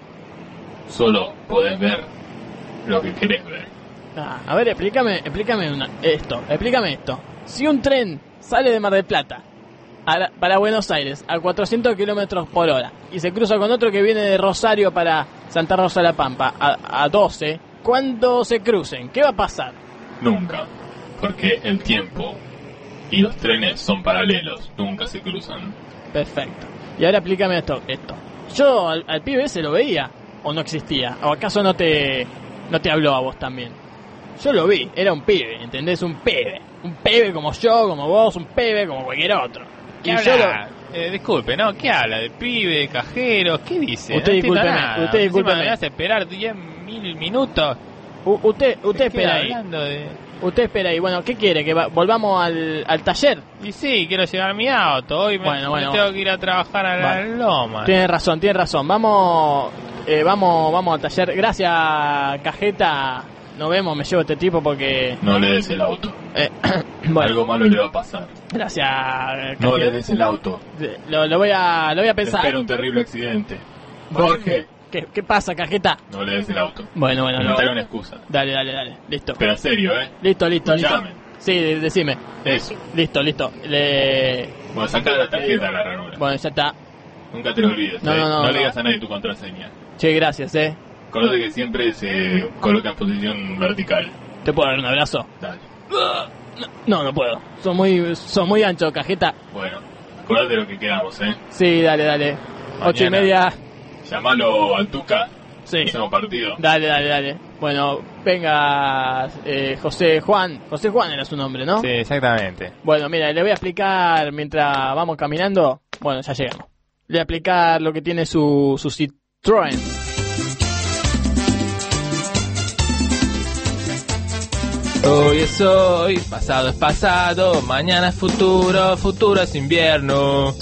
solo podés ver lo que querés ver. Ah, a ver, explícame, explícame una, esto, explícame esto. Si un tren sale de Mar del Plata a la, para Buenos Aires a cuatrocientos kilómetros por hora y se cruza con otro que viene de Rosario para Santa Rosa de la Pampa a, a doce, ¿cuándo se crucen? ¿Qué va a pasar? Nunca, porque el tiempo y los trenes son paralelos, nunca se cruzan. Perfecto. Y ahora explícame esto, esto. Yo al, al pibe ese lo veía o no existía, o acaso no te no te habló a vos también. Yo lo vi, era un pibe, ¿entendés? Un pibe, un pibe como yo, como vos, un pibe como cualquier otro. ¿Qué Y habla? yo lo- Eh, disculpe, ¿no? ¿Qué habla? ¿De pibe, de cajeros? ¿Qué dice? Usted no entiendo discúlpeme, nada. usted Encima discúlpeme. me hace esperar diez mil minutos. U- usted, usted ¿De qué espera ahí. hablando de...? Usted espera ahí. Bueno, ¿qué quiere? ¿Que va- volvamos al, al taller? Y sí, quiero llevar mi auto. Hoy me, Bueno, me bueno. tengo que ir a trabajar a la Vale. loma. Tiene razón, tiene razón. Vamos, eh, vamos, vamos al taller. Gracias, cajeta. Nos vemos, me llevo este tipo porque... No le des el auto. eh, bueno, Algo malo le va a pasar. gracias, No cajeta. le des el auto. Lo, lo voy a, lo voy a Te pensar. espera un terrible accidente. ¿Por qué? ¿Qué, qué pasa, cajeta? No le des el auto. Bueno, bueno, no. Inventaré una excusa. Dale, dale, dale. Listo. Pero en serio, ¿eh? Listo, listo, listo. Escuchame. Sí, de- decime. Eso. Listo, listo. Le... Bueno, saca la tarjeta a la ranura. Bueno, ya está. Nunca te lo olvides. No, ¿eh? no, no, no no. le digas a nadie tu contraseña. Che, gracias, eh. Acordate que siempre se coloca en posición vertical. ¿Te puedo dar un abrazo? Dale. No, no puedo. Son muy, son muy ancho, cajeta. Bueno, acordate de lo que quedamos, ¿eh? Sí, dale, dale. Ocho y media. Llamalo al Tuca. Sí. Hacemos partido. Dale, dale, dale. Bueno, venga, eh, José Juan. José Juan era su nombre, ¿no? Sí, exactamente. Bueno, mira, le voy a explicar mientras vamos caminando. Bueno, ya llegamos. Le voy a explicar lo que tiene su, su Citroën. Hoy es hoy, pasado es pasado, mañana es futuro, futuro es invierno.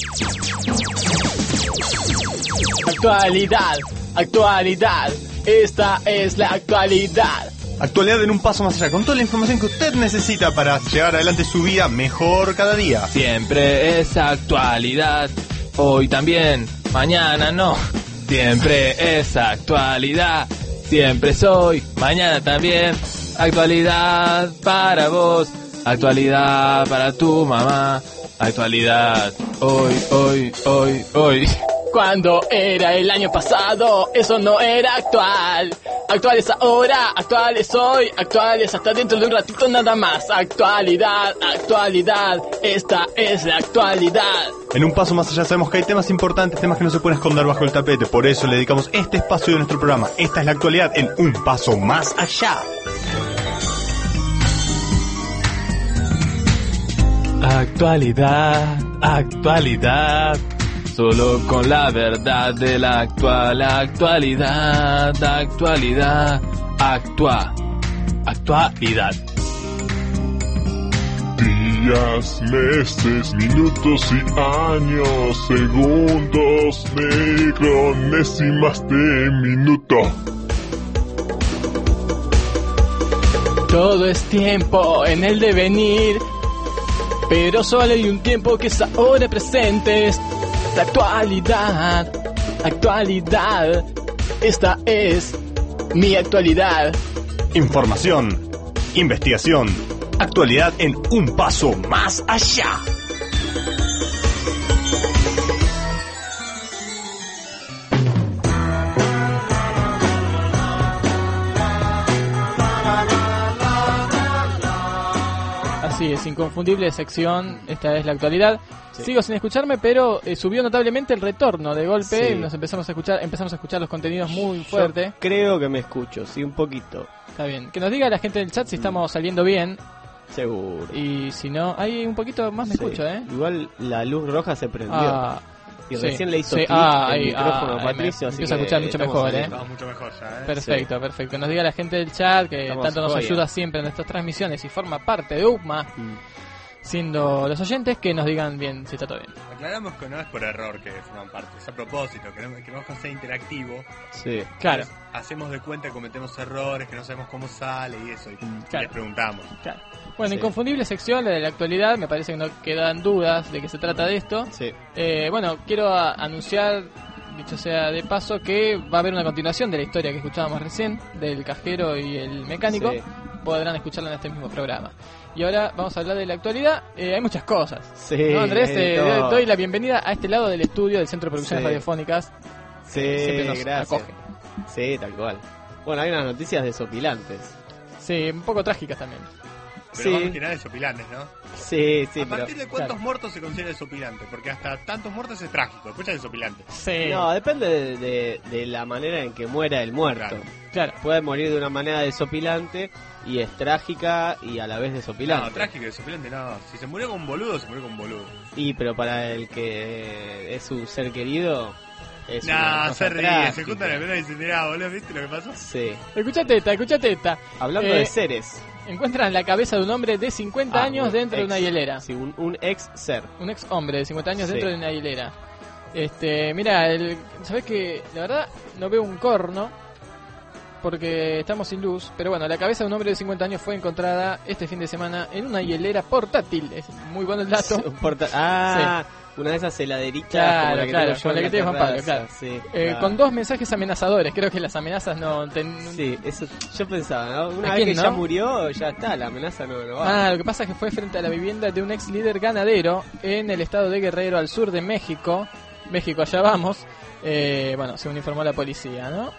Actualidad, actualidad. Esta es la actualidad. Actualidad en un paso más allá, con toda la información que usted necesita para llevar adelante su vida mejor cada día. Siempre es actualidad, hoy también, mañana no. Siempre es actualidad, siempre soy, mañana también. Actualidad para vos, actualidad para tu mamá, actualidad hoy, hoy, hoy, hoy. Cuando era el año pasado, eso no era actual. Actual es ahora, actual es hoy, actual es hasta dentro de un ratito nada más. Actualidad, actualidad, esta es la actualidad. En un paso más allá sabemos que hay temas importantes, temas que no se pueden esconder bajo el tapete. Por eso le dedicamos este espacio de nuestro programa. Esta es la actualidad en un paso más allá. Actualidad, actualidad. Solo con la verdad de la actual actualidad, actualidad, actua, actualidad. Días, meses, minutos y años, segundos, micronésimas de minuto. Todo es tiempo en el devenir, pero solo hay un tiempo que es ahora presente. Es la actualidad, actualidad, esta es mi actualidad. Información, investigación, actualidad en un paso más allá. Así es, inconfundible sección, esta es la actualidad. Sí. Sigo sin escucharme, pero eh, subió notablemente el retorno. De golpe Sí. nos empezamos a escuchar, empezamos a escuchar los contenidos muy fuerte. Yo creo que me escucho, sí, un poquito. Está bien. Que nos diga la gente del chat si estamos saliendo bien. Seguro. Y si no, ahí un poquito más me Sí. escucho, ¿eh? Igual la luz roja se prendió. Ah, y sí, recién le hizo sí, clic ah, el ahí, micrófono ah, a Patricio, me así empiezo a que escuchar mucho estamos mejor, ¿eh? saliendo. Estamos mucho mejor ya, ¿eh? Perfecto, perfecto. Que nos diga la gente del chat que Estamos tanto nos joya. ayuda siempre en nuestras transmisiones y forma parte de U P M A. Mm. siendo los oyentes que nos digan bien si está todo bien. Aclaramos que no es por error que forman parte, es a propósito, queremos que queremos que sea interactivo. Sí. Claro. Entonces, hacemos de cuenta que cometemos errores, que no sabemos cómo sale y eso, y Claro. les preguntamos. Claro. Bueno, Sí. inconfundible sección, la de la actualidad, me parece que no quedan dudas de qué se trata de esto. Sí. Eh, bueno, quiero a- anunciar, dicho sea de paso, que va a haber una continuación de la historia que escuchábamos recién, del cajero y el mecánico. Sí. Podrán escucharla en este mismo programa. Y ahora vamos a hablar de la actualidad. Eh, hay muchas cosas. Sí, ¿No, Andrés? hay de Eh, todo. doy la bienvenida a este lado del estudio del Centro de Producciones Sí. Radiofónicas. Sí, Siempre nos gracias. acoge. Sí, tal cual. Bueno, hay unas noticias desopilantes. Sí, un poco trágicas también. Pero Sí. vamos a tirar desopilantes, ¿no? Sí, sí, ¿A pero... partir de cuántos claro. muertos se considera desopilante? Porque hasta tantos muertos es trágico, después ya es desopilante. Sí, No, depende de, de- de la manera en que muera el muerto. Claro. claro. Puede morir de una manera desopilante y es trágica y a la vez desopilante. No, trágico y desopilante no. Si se murió con un boludo, se murió con un boludo. Y pero para el que es un ser querido es una Nah, cosa se ríe, se trágica. juntan en el medio y dicen, mirá, boludo, ¿viste lo que pasó? Sí. Escuchate esta, escuchate esta. Hablando Eh, de seres. Encuentran la cabeza de un hombre de cincuenta Ah, años un dentro de ex. una hielera. Sí, un, un ex ser. Un ex hombre de cincuenta años Sí. dentro de una hilera. Este, mira, el, sabes que la verdad no veo un corno porque estamos sin luz, pero bueno, la cabeza de un hombre de cincuenta años fue encontrada este fin de semana en una hielera portátil. Es muy bueno el dato. Un porta- ah, una de esas heladeritas Claro, como la que claro, tengo yo con la en que tiene Juan Pablo, terraza, claro. Sí, Eh, claro. Con dos mensajes amenazadores. Creo que las amenazas no ten- Sí, eso yo pensaba, ¿no? Una ¿A vez quién, que no? ya murió, ya está, la amenaza no, no va. Ah, lo que pasa es que fue frente a la vivienda de un ex líder ganadero en el estado de Guerrero, al sur de México. México, allá vamos. Eh, bueno, según informó la policía, ¿no?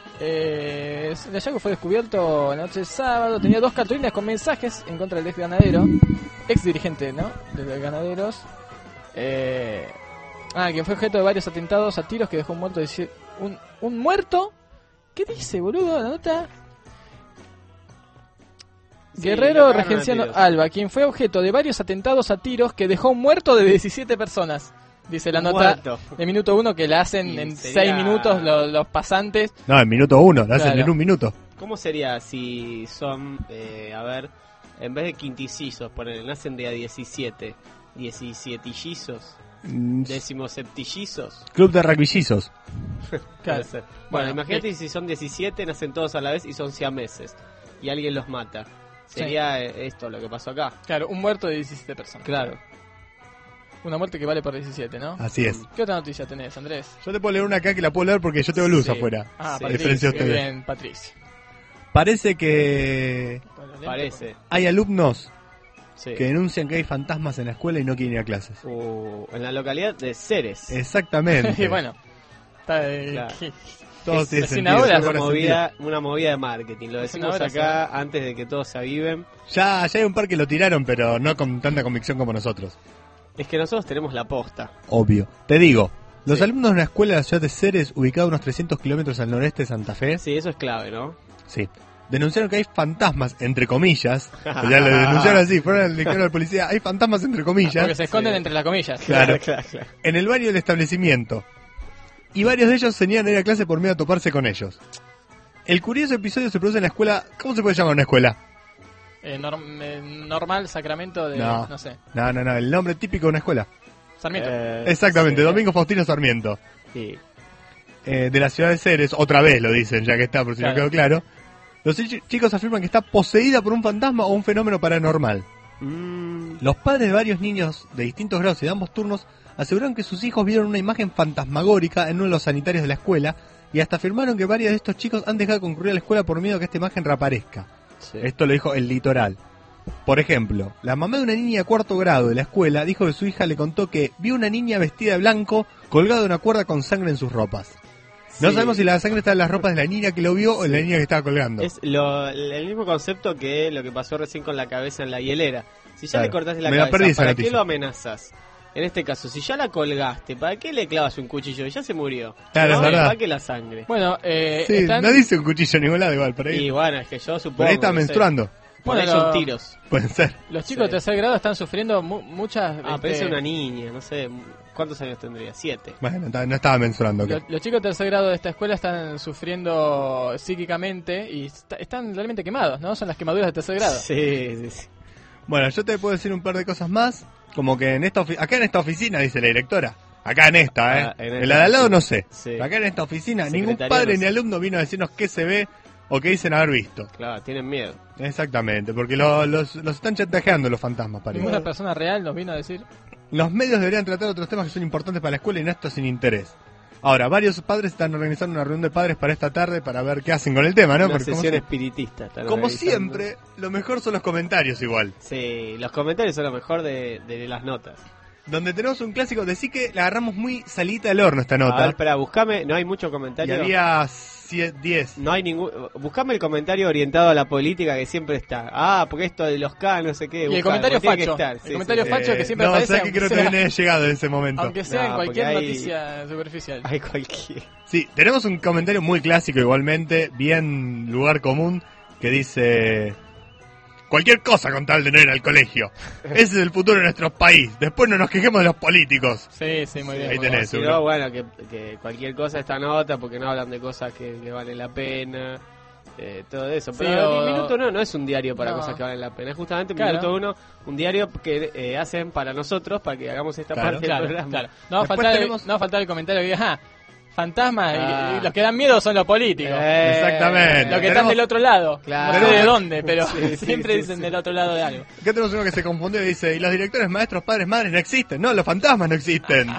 Eh, el hallazgo fue descubierto la noche del sábado. Tenía dos cartulinas con mensajes en contra del ex ganadero, ex dirigente, ¿no? De los ganaderos. Eh, ah, quien fue objeto de varios atentados a tiros que dejó un muerto. De, un, un muerto. ¿Qué dice, boludo? La nota. Sí, Guerrero lo cagaron a Regenciano tiros. Alba, quien fue objeto de varios atentados a tiros que dejó un muerto de diecisiete personas. Dice la nota Muerto. de minuto uno que la hacen Y en sería- seis minutos los, los pasantes. No, en minuto uno, lo hacen Claro. en un minuto. ¿Cómo sería si son, eh, a ver, en vez de quinticizos, ponele, nacen de a diecisiete, diecisietillizos, Mm, decimoseptillizos? Club de rugbyllizos. Puede ser. Bueno, Bueno, imagínate si son diecisiete, nacen todos a la vez y son siameses. Y alguien los mata. Sería eh, esto lo que pasó acá. Claro, un muerto de diecisiete personas. Claro. Una muerte que vale por diecisiete, ¿no? Así es. ¿Qué otra noticia tenés, Andrés? Yo te puedo leer una acá que la puedo leer porque yo tengo luz Sí. afuera. Ah, Sí. A diferencia Patricia. de Qué ustedes. bien, Patricia. Parece que Bueno, lente, Parece. hay alumnos Sí. que denuncian que hay fantasmas en la escuela y no quieren ir a clases. Uh, en la localidad de Ceres. Exactamente. Y bueno, está eh, Claro. ¿qué? Todo es- tiene recién sentido, ahora todo una cobra movida, una movida de marketing. Lo Recién decimos ahora acá antes de que todos se aviven. Ya, ya hay un par que lo tiraron, pero no con tanta convicción como nosotros. Es que nosotros tenemos la posta. Obvio. Te digo, los Sí. alumnos de una escuela de la ciudad de Ceres, ubicada a unos trescientos kilómetros al noreste de Santa Fe, Sí, eso es clave, ¿no? sí, denunciaron que hay fantasmas, entre comillas. Pues ya lo denunciaron así, fueron al dijeron a la policía, hay fantasmas, entre comillas, Porque se esconden Sí. entre las comillas. Claro. claro, claro. en el baño del establecimiento. Y varios de ellos se niegan a ir a clase por miedo a toparse con ellos. El curioso episodio se produce en la escuela. ¿Cómo se puede llamar una escuela? Eh, norm- eh, normal Sacramento de, No. no, sé, No, no, no, el nombre típico de una escuela. Sarmiento. Eh, Exactamente, sí. Domingo Faustino Sarmiento. Sí. Eh, de la ciudad de Ceres, otra vez lo dicen, ya que está, por si Claro. no quedó claro. Los chi- chicos afirman que está poseída por un fantasma o un fenómeno paranormal. Mm, Los padres de varios niños de distintos grados y de ambos turnos aseguraron que sus hijos vieron una imagen fantasmagórica en uno de los sanitarios de la escuela y hasta afirmaron que varios de estos chicos han dejado de concurrir a la escuela por miedo a que esta imagen reaparezca. sí. Esto lo dijo el Litoral. Por ejemplo, la mamá de una niña de cuarto grado de la escuela dijo que su hija le contó que vio una niña vestida de blanco colgada de una cuerda con sangre en sus ropas. No Sí. sabemos si la sangre está en las ropas de la niña que lo vio o en la niña que estaba colgando. Es lo, el mismo concepto que lo que pasó recién con la cabeza en la hielera. Si ya Claro. le cortaste la Me la cabeza, perdí esa ¿para noticia. qué lo amenazas? En este caso, si ya la colgaste, ¿para qué le clavas un cuchillo? Ya se murió. Claro, es ¿No? verdad. ¿Para qué la sangre? Bueno, eh, Sí, están... no dice un cuchillo en ningún lado igual, por ahí. Y bueno, es que yo supongo. por ahí está no sé. menstruando. Por Bueno, ahí son lo- tiros. Pues, Puede ser. Los chicos Sí. de tercer grado están sufriendo mu- muchas... Ah, este, pero es una niña, no sé. ¿Cuántos años tendría? Siete. Bueno, ta- no estaba menstruando. ok. Lo- Los chicos de tercer grado de esta escuela están sufriendo psíquicamente y está- están realmente quemados, ¿no? Son las quemaduras de tercer grado. Sí, sí, sí. Bueno, yo te puedo decir un par de cosas más. Como que en esta ofi- acá en esta oficina, dice la directora. Acá en esta, ¿eh? Ah, en en, esta la de al lado oficina. no sé. Sí. Pero acá en esta oficina, ningún Secretaría padre no ni sé. alumno vino a decirnos qué se ve o qué dicen haber visto. Claro, tienen miedo. Exactamente, porque lo- los, los están chantajeando los fantasmas, parece. Ninguna persona real nos vino a decir. Los medios deberían tratar otros temas que son importantes para la escuela y no esto sin interés. Ahora, varios padres están organizando una reunión de padres para esta tarde para ver qué hacen con el tema, ¿no? Una Porque como, sesión si- espiritista. están como organizando. siempre, lo mejor son los comentarios igual. Sí, los comentarios son lo mejor de, de las notas. Donde tenemos un clásico, decí que la agarramos muy salita del horno esta nota. A ver, espera, buscame, no hay mucho y comentario. había diez. No hay ningún. Buscame el comentario orientado a la política que siempre está. Ah, porque esto de los K, no sé qué. Y el buscame, comentario tiene que facho. estar, El sí, comentario sí, facho sí. que siempre No, aparece. sabes que aunque creo que sea- no había llegado en ese momento. Aunque sea No, en porque cualquier hay- noticia superficial. Hay cualquier. Sí, tenemos un comentario muy clásico igualmente, bien lugar común, que dice... Cualquier cosa con tal de no ir al colegio. Ese es el futuro de nuestro país. Después no nos quejemos de los políticos. Sí, sí, muy bien. Ahí muy tenés. Si uno. no, bueno, que, que cualquier cosa esta nota, porque no hablan de cosas que, que valen la pena. Eh, todo eso. Sí, Pero o- Mi- Minuto Uno no es un diario para No. cosas que valen la pena. Es justamente Claro. Minuto Uno, un diario que eh, hacen para nosotros, para que hagamos esta Claro. parte del Claro, programa. claro. No va, a Después faltar el, tenemos- no va a faltar el comentario que diga, ah, fantasmas y- Ah. y, los que dan miedo son los políticos. Eh, Exactamente. los que están tenemos- del otro lado. Claro. No sé de Tenemos- dónde, pero Sí, sí, siempre sí, dicen sí. del otro lado de algo. Acá tenemos uno que se confundió y dice, y los directores, maestros, padres, madres no existen. No, los fantasmas no existen.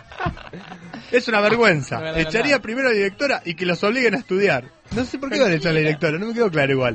Es una vergüenza. No ganan Echaría nada. primero a la directora y que los obliguen a estudiar. No sé por qué van a echar a la directora, no me quedó claro igual.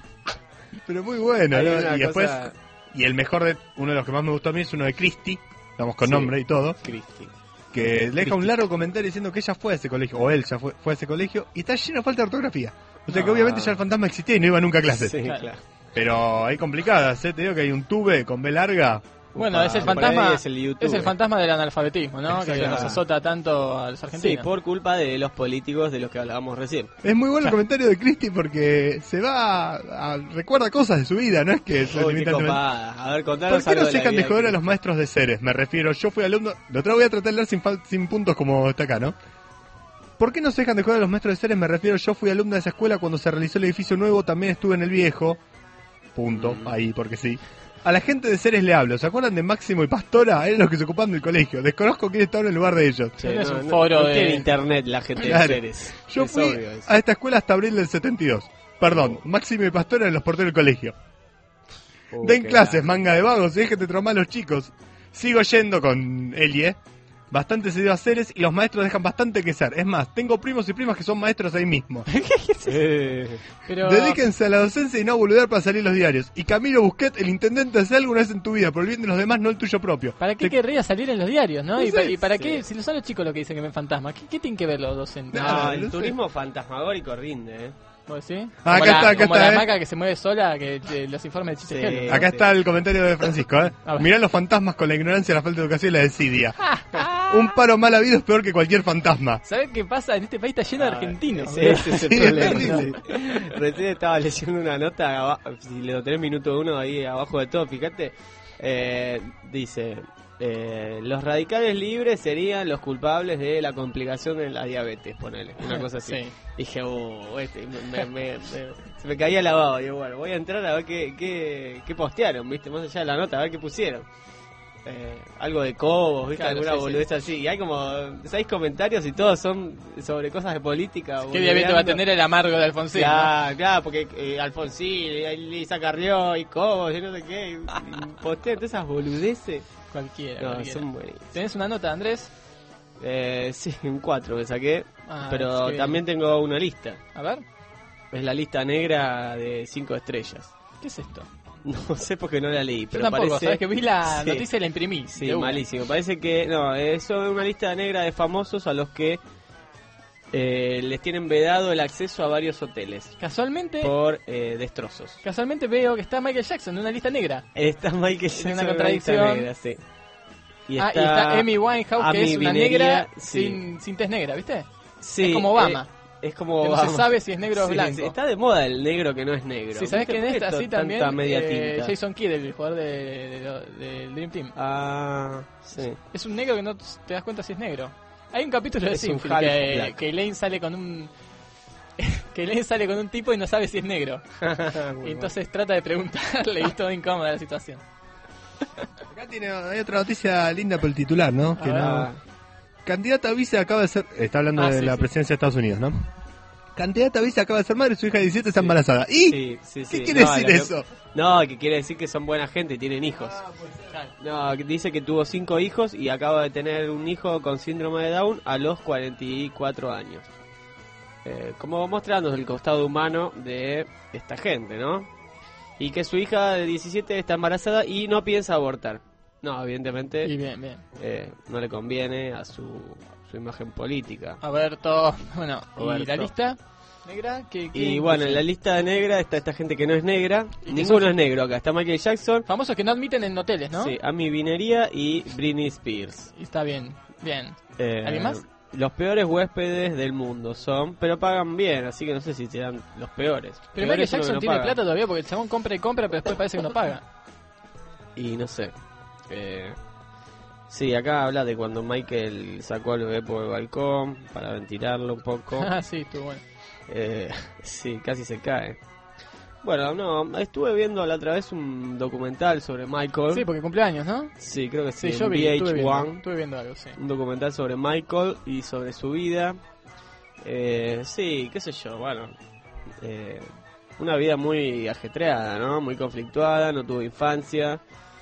Pero muy bueno, Hay ¿no? una Y después, cosa- y el mejor de, uno de los que más me gustó a mí es uno de Christy, vamos con Sí. nombre y todo, Cristi. que le deja un largo comentario diciendo que ella fue a ese colegio, o él ya fue, fue a ese colegio, y está lleno de falta de ortografía. O sea que Ah. obviamente ya el fantasma existía y no iba nunca a clases. Sí, Claro. claro. Pero hay complicadas, ¿eh? Te digo que hay un tube con B larga. Bueno, Upa, es el por fantasma, ahí es el el, YouTube. fantasma del analfabetismo, ¿no? Que Exacto. nos azota tanto a los Sí, argentinos. por culpa de los políticos de los que hablábamos recién. Es muy bueno el comentario de Christy porque se va a, a- recuerda cosas de su vida, no es que se Uy, qué limita al- copada. A ver, ¿Por contanos qué algo no de se la dejan de vida joder de a los Cristi. maestros de seres? Me refiero, yo fui alumno, de otra voy a tratar de leer sin, fal- sin puntos como está acá, ¿no? ¿Por qué no se dejan de joder a los maestros de seres? Me refiero, yo fui alumno de esa escuela cuando se realizó el edificio nuevo, también estuve en el viejo. Punto, Mm. ahí, porque sí. A la gente de seres le hablo, ¿se acuerdan de Máximo y Pastora? Eran los que se ocupaban del colegio. Desconozco quién estaba en el lugar de ellos. Che, No es no, un no- foro no de- tiene internet la gente Claro. de seres. Yo Es fui obvio eso. a esta escuela hasta abril del setenta y dos. Perdón, Máximo y Pastora eran los porteros del colegio. Uh, Den qué clases, grande. manga de vagos, y dejen de traumar a los chicos. Sigo yendo con Elie. Bastante se dio a seres y los maestros dejan bastante que ser. Es más, tengo primos y primas que son maestros ahí mismo. Eh, Pero Dedíquense a la docencia y no a boludear para salir los diarios. Y Camilo Busquet, el intendente, hace alguna vez en tu vida por el bien de los demás, no el tuyo propio. ¿para qué Te- querría salir en los diarios, no? No ¿Y, sé, pa- y para sí. qué? Si son los chicos los que dicen que ven fantasmas, ¿qué, qué tienen que ver los docentes? no, Ah, el no sé. turismo fantasmagórico rinde, eh. ¿Vos decís? Ah, como acá la, está, acá como está, la eh. hamaca que se mueve sola, que eh, los informes de Sí. Chichegel. Acá está el comentario de Francisco, ¿eh? A ver. Mirá los fantasmas con la ignorancia, la falta de educación y la desidia. Un paro mal habido es peor que cualquier fantasma. ¿Sabés qué pasa? En este país está lleno de argentinos. Sí, ese es el Sí, es problema. terrible. Recién estaba leyendo una nota, aba- si le tenés minuto uno ahí abajo de todo, fíjate, eh, dice, eh, los radicales libres serían los culpables de la complicación de la diabetes, ponele, una cosa así. Sí. Dije, oh, este, me, me- me- se me caía la baba, digo, bueno, voy a entrar a ver qué, qué, qué postearon, viste, más allá de la nota, a ver qué pusieron. Eh, algo de Cobos, ¿viste? Claro, Alguna sí, sí. boludez así. Y hay como seis comentarios y todos son sobre cosas de política. ¿Qué diabetes va a boludeando. tener el amargo de Alfonsín? ¿no? Claro, claro, porque eh, Alfonsín, y Lisa Carrió, y Cobos, y no sé qué. Y, y postean todas esas boludeces. Cualquiera. No, cualquiera. son buenísimas. ¿Tenés una nota, Andrés? Eh, sí, un cuatro me saqué. Ah, pero es que- también tengo una lista. A ver, Es la lista negra de cinco estrellas. ¿qué es esto? No sé por qué no la leí, Yo pero tampoco, parece... sabes que vi la Sí. noticia y la imprimí. Sí, de una. malísimo. Parece que, no, eso es una lista negra de famosos a los que eh, les tienen vedado el acceso a varios hoteles Casualmente, por eh, destrozos. casualmente veo que está Michael Jackson en una lista negra. Está Michael Es Jackson una en contradicción. lista negra, sí. Y Ah, y está Amy Winehouse, que Amy es una Vineria, negra sí. sin, sin tez negra, ¿viste? Sí, es como Obama. eh, es como Que no Obama. se sabe si es negro o Sí, blanco. sí, está de moda el negro que no es negro. Si sabes ¿Viste? quién ¿Por es, qué así tanta también media eh, tinta? Jason Kidd, el jugador de, de- de- del Dream Team. Ah, sí. Es un negro que no te das cuenta si es negro. Hay un capítulo de Es un Seinfeld half que, black. que Elaine sale con un que Elaine sale con un tipo y no sabe si es negro. Muy Y entonces trata de preguntarle y es todo incómoda la situación. Acá tiene, hay otra noticia linda por el titular, ¿no? Que Ah. no... Candidata a vice acaba de ser... Está hablando Ah, de sí, la sí. presidencia de Estados Unidos, ¿no? Candidata a vice acaba de ser madre, su hija de diecisiete está embarazada. ¿Y? Sí, sí, sí. ¿Qué quiere No, decir lo que- eso? No, que quiere decir que son buena gente y tienen hijos. No, que dice que tuvo cinco hijos y acaba de tener un hijo con síndrome de Down a los cuarenta y cuatro años. Eh, como mostrando el costado humano de esta gente, ¿no? Y que su hija de diecisiete está embarazada y no piensa abortar. No, evidentemente Y bien, bien. eh, no le conviene a su, su imagen política. Alberto, bueno, ¿y Alberto. la lista negra? ¿Qué, qué Y bueno, incluye? en la lista de negra está esta gente que no es negra. ¿Y que Ninguno son? es negro acá. Está Michael Jackson, Famosos que no admiten en hoteles, ¿no? sí, Amy Vineria y Britney Spears. Y está bien, bien. Eh, ¿Alguien más? Los peores huéspedes del mundo son, pero pagan bien, así que no sé si serán los peores. Pero Peores Michael son los que Jackson no tiene pagan. plata todavía porque el chabón compra y compra, pero después parece que no paga. Y no sé. Eh, sí, acá habla de cuando Michael sacó al bebé por el balcón para ventilarlo un poco. Ah, sí, estuvo bueno. Eh, sí, casi se cae. Bueno, no, estuve viendo la otra vez un documental sobre Michael. Sí, porque cumpleaños, ¿no? Sí, creo que sí, Sí, yo en vi, estuve V H uno. viendo, estuve viendo algo, sí. Un documental sobre Michael y sobre su vida. Eh, sí, qué sé yo, bueno. Eh, una vida muy ajetreada, ¿no? Muy conflictuada, no tuvo infancia.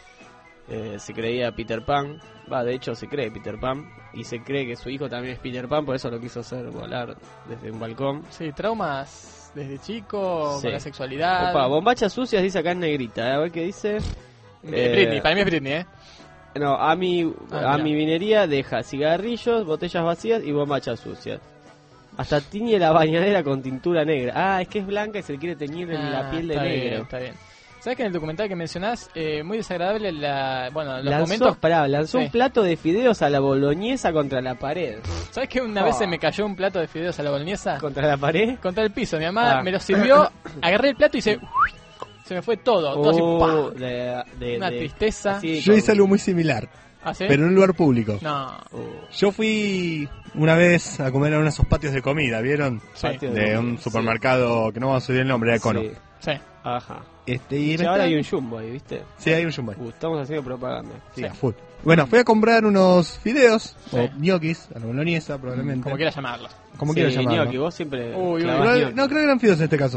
Eh, se creía Peter Pan. Va, de hecho se cree Peter Pan. Y se cree que su hijo también es Peter Pan, por eso lo quiso hacer volar desde un balcón. Sí, traumas desde chico, Sí. con la sexualidad. Opa, bombachas sucias dice acá en negrita, ¿eh? A ver qué dice. Eh, Britney, para mí es Britney, ¿eh? No, a mi, Ah, a mira. mi vinería deja cigarrillos, botellas vacías y bombachas sucias. Hasta tiñe la bañadera con tintura negra. Ah, es que es blanca y se le quiere teñir en la Ah, piel de está bien, negro. está bien. ¿Sabes que en el documental que mencionás, eh, muy desagradable la, bueno, los Lanzó, momentos... pará, lanzó Sí. un plato de fideos a la boloñesa contra la pared. ¿Sabes que una Oh. vez se me cayó un plato de fideos a la boloñesa? ¿Contra la pared? Contra el piso. Mi mamá Ah. me lo sirvió, agarré el plato y se... Se me fue todo, todo así, Oh, ¡pah! de- de- Una de- tristeza. así Yo con- hice algo muy similar, ¿Ah, sí? pero en un lugar público. No. Oh, Yo fui una vez a comer a uno de esos patios de comida, ¿vieron? Sí. patio De un sí. supermercado que no vamos a decir el nombre, era Econo. Sí. Sí. Ajá. Este, y Y me ahora está- hay un jumbo ahí, ¿viste? Sí, hay un Jumbo. Uh, estamos haciendo propaganda. Sí, Sí. a full. Bueno, fui a comprar unos fideos, Sí. o ñoquis, a la boloñesa probablemente. Como quieras llamarlo. Como Sí, quieras llamarlo. gnocchi, vos siempre Uy, uy, clavás Pero, gnocchi. no, creo que eran fideos en este caso.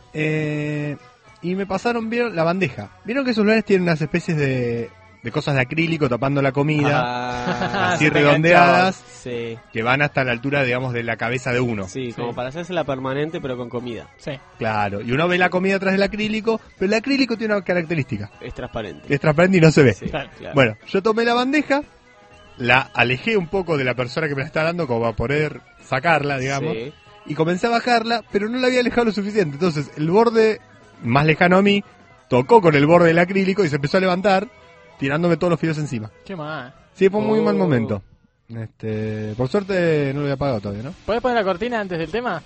Eh, y me pasaron, vieron, la bandeja. Vieron que esos lugares tienen unas especies de, de cosas de acrílico tapando la comida, Ah, así se te redondeadas, Sí, que van hasta la altura, digamos, de la cabeza de uno. sí, Sí. como para hacerse la permanente pero con comida. Sí. Claro, y uno ve la comida atrás del acrílico, pero el acrílico tiene una característica. Es transparente. Es transparente y no se ve. Sí, Claro. claro. Bueno, yo tomé la bandeja, la alejé un poco de la persona que me la está dando como para poder sacarla, digamos, Sí. y comencé a bajarla, pero no la había alejado lo suficiente. Entonces, el borde más lejano a mí tocó con el borde del acrílico y se empezó a levantar, tirándome todos los fideos encima. Qué mal. Sí, fue un muy Oh. mal momento. Este, por suerte no lo había apagado todavía, ¿no? ¿Podés poner la cortina antes del tema?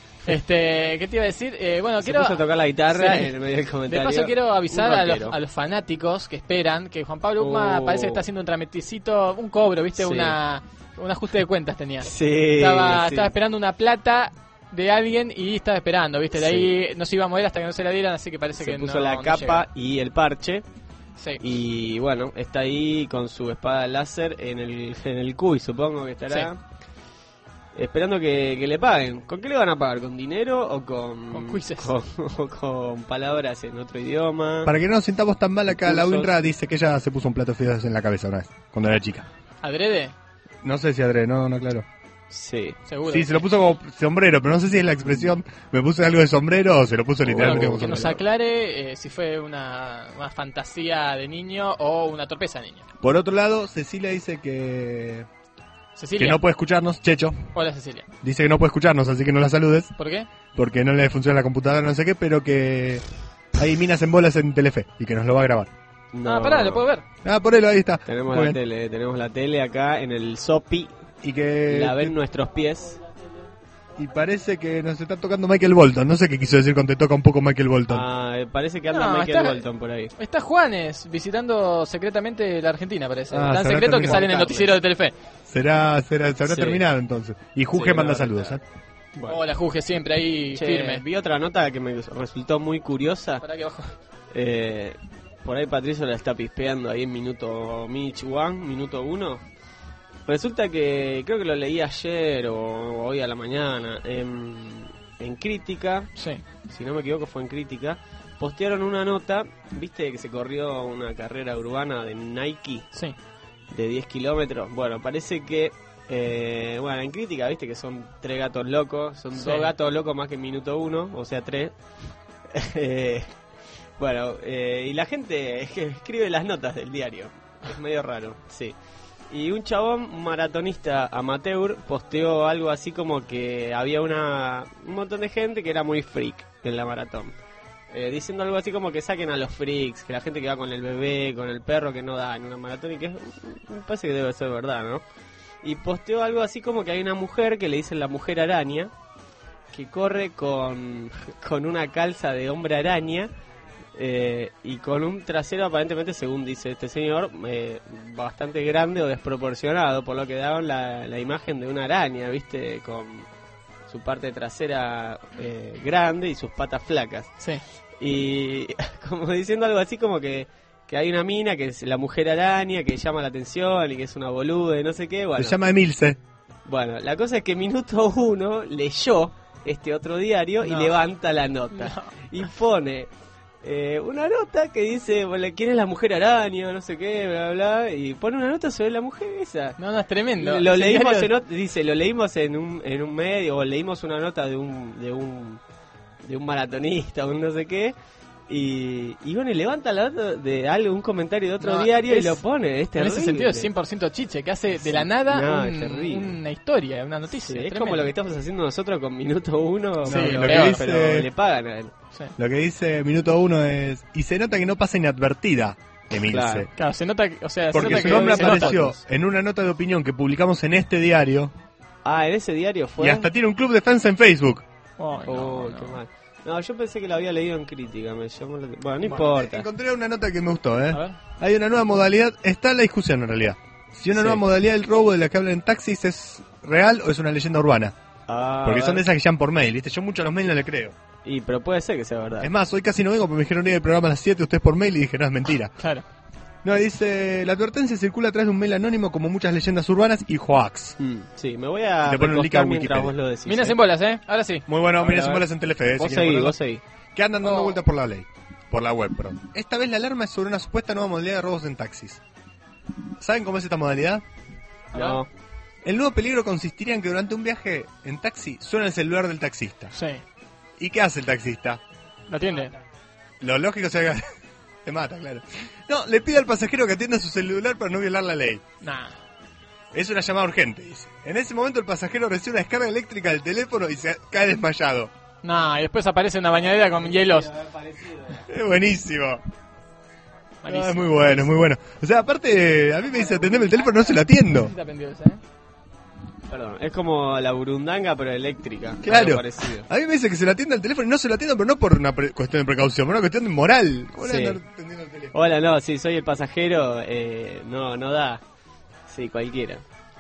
Este, ¿qué te iba a decir? Eh, bueno, Se quiero... puso a tocar la guitarra Sí. en el medio del De comentario. paso quiero avisar Un a los, rockero. a los fanáticos que esperan que Juan Pablo Uma Oh. parece que está haciendo un trameticito, un cobro, ¿viste? Sí. Una, un ajuste de cuentas tenía. Sí, estaba, sí. estaba esperando una plata de alguien y estaba esperando, ¿viste? De Sí. ahí no se iba a mover hasta que no se la dieran, así que parece Se que puso no, la no capa llega. y el parche. Sí. Y bueno, está ahí con su espada láser en el, en el cuy, supongo que estará. Esperando que, que le paguen. ¿Con qué le van a pagar? ¿Con dinero o con, Con quizzes. con, o con palabras en otro idioma? Para que no nos sintamos tan mal acá, la Cursos. Winra dice que ella se puso un plato de fideos en la cabeza una vez, cuando era chica. ¿Adrede? No sé si Adre, no, no, claro. Sí. Seguro. Sí, se lo puso como sombrero, pero no sé si es la expresión, me puse algo de sombrero o se lo puso Bueno, literalmente que como nos sombrero. aclare eh, si fue una, una fantasía de niño o una torpeza de niño. Por otro lado, Cecilia dice que, Cecilia. que no puede escucharnos, Checho, Hola, Cecilia. dice que no puede escucharnos, así que no la saludes, ¿Por qué? porque no le funciona la computadora, no sé qué, pero que hay minas en bolas en Telefe y que nos lo va a grabar. No. Ah, pará, lo puedo ver. Ah, por él, ahí está. Tenemos Muy la bien. tele, tenemos la tele acá en el Sopi. Y que La ven nuestros pies. y parece que nos está tocando Michael Bolton, no sé qué quiso decir cuando te toca un poco Michael Bolton. Ah, eh, parece que anda No, Michael está- Bolton por ahí. Está Juanes visitando secretamente la Argentina, parece. Ah, Tan se habrá secreto que terminado. sale en el noticiero de Telefe. Será, será, se habrá Sí. terminado entonces. Y Juge Sí, manda la saludos, verdad. ¿eh? Bueno. Hola, Juge, siempre ahí Che, firme. vi otra nota que me resultó muy curiosa. Para aquí abajo. Eh, por ahí Patricio la está pispeando ahí en minuto Mitch One, minuto uno. Resulta que creo que lo leí ayer o hoy a la mañana en, en Crítica, Sí. si no me equivoco fue en Crítica, postearon una nota, viste que se corrió una carrera urbana de Nike Sí. de diez kilómetros. Bueno, parece que, eh, bueno, en Crítica, viste que son tres gatos locos, son Sí. dos gatos locos más que en minuto uno, o sea, tres. Eh, bueno, eh, y la gente es que escribe las notas del diario, es medio raro, sí. Y un chabón, un maratonista amateur, posteó algo así como que había una un montón de gente que era muy freak en la maratón. Eh, diciendo algo así como que saquen a los freaks, que la gente que va con el bebé, con el perro que no da en una maratón, y que es, me parece que debe ser verdad, ¿no? Y posteó algo así como que hay una mujer que le dicen la mujer araña, que corre con, con una calza de hombre araña, eh, y con un trasero aparentemente, según dice este señor, eh, bastante grande o desproporcionado, por lo que daban la, la imagen de una araña, ¿viste? Con su parte trasera eh, grande y sus patas flacas. Sí. Y como diciendo algo así como que, que hay una mina que es la mujer araña, que llama la atención y que es una boluda y no sé qué. Bueno, Se llama Emilce. bueno, la cosa es que Minuto Uno leyó este otro diario y No. levanta la nota. Y pone eh, una nota que dice, bueno, ¿quién es la mujer araña? No sé qué, bla, bla, y pone una nota sobre la mujer esa. No, no, es tremendo. Lo Ese leímos diario- en, ot- dice, lo leímos en un, en un medio, o leímos una nota de un, de un, de un maratonista, un no sé qué, y, y bueno, y levanta la nota de algo, un comentario de otro No, diario es- y lo pone, es En terrible. ese sentido es cien por ciento chiche, que hace de la nada No, un- es terrible. una historia, una noticia. Sí, es tremendo. como lo que estamos haciendo nosotros con Minuto Uno, Sí, pero, lo que pero dice- le pagan a él. Sí. Lo que dice minuto uno es... Y se nota que no pasa inadvertida, Emilce. Claro. Claro, se nota, que- o sea, se Porque nota su que nombre se nota. apareció en una nota de opinión que publicamos en este diario. Ah, en ese diario fue... Y hasta tiene un club de fans en Facebook. Ay, no, Oh, no. qué mal. No, yo pensé que lo había leído en Crítica, me llamó la... Bueno, no Bueno, importa. Encontré una nota que me gustó, ¿eh? A ver. Hay una nueva modalidad, está la discusión en realidad. Si una Sí. nueva modalidad del robo de la que hablan en taxis es real o es una leyenda urbana. Ah, Porque a son de ver. esas que llaman por mail, ¿viste? Yo mucho a los mails no le creo. Y, pero puede ser que sea verdad. Es más, hoy casi no vengo porque me dijeron ir el programa a las siete, ustedes por mail, y dije, no, es mentira. Claro. No, dice, la advertencia circula a través de un mail anónimo como muchas leyendas urbanas y hoax. Mm, sí, me voy a Te ponen un link a recostar mientras Wikipedia. vos lo decís. Minas ¿eh? en bolas, ¿eh? Ahora sí. Muy bueno, A miren ver, sus a ver. bolas en Telefe. eh, si Vos quieren seguí, ponerlo. vos seguí. Que andan dando Oh. vueltas por la ley. Por la web, perdón. Esta vez la alarma es sobre una supuesta nueva modalidad de robos en taxis. ¿Saben cómo es esta modalidad? No. El nuevo peligro consistiría en que durante un viaje en taxi suena el celular del taxista. Sí. ¿Y qué hace el taxista? ¿Lo atiende? Lo lógico sería que te mata, claro. No, le pide al pasajero que atienda su celular para no violar la ley. Nah. Es una llamada urgente, dice. En ese momento el pasajero recibe una descarga eléctrica del teléfono y se cae desmayado. Nah, y después aparece una bañadera con hielos. Es buenísimo. Malísimo. Ah, es muy bueno, es muy bueno. O sea, aparte, a mí me dice atendeme el teléfono, no se lo atiendo. Sí te aprendió esa, ¿eh? Perdón, es como la burundanga pero eléctrica. algo Claro. parecido. A mí me dice que se lo atienda el teléfono y no se lo atiendo, pero no por una pre- cuestión de precaución, por una cuestión de moral. ¿Cómo le Sí. voy a andar atendiendo el teléfono? Hola, no, sí, soy el pasajero. Eh, no, no da. Sí, cualquiera.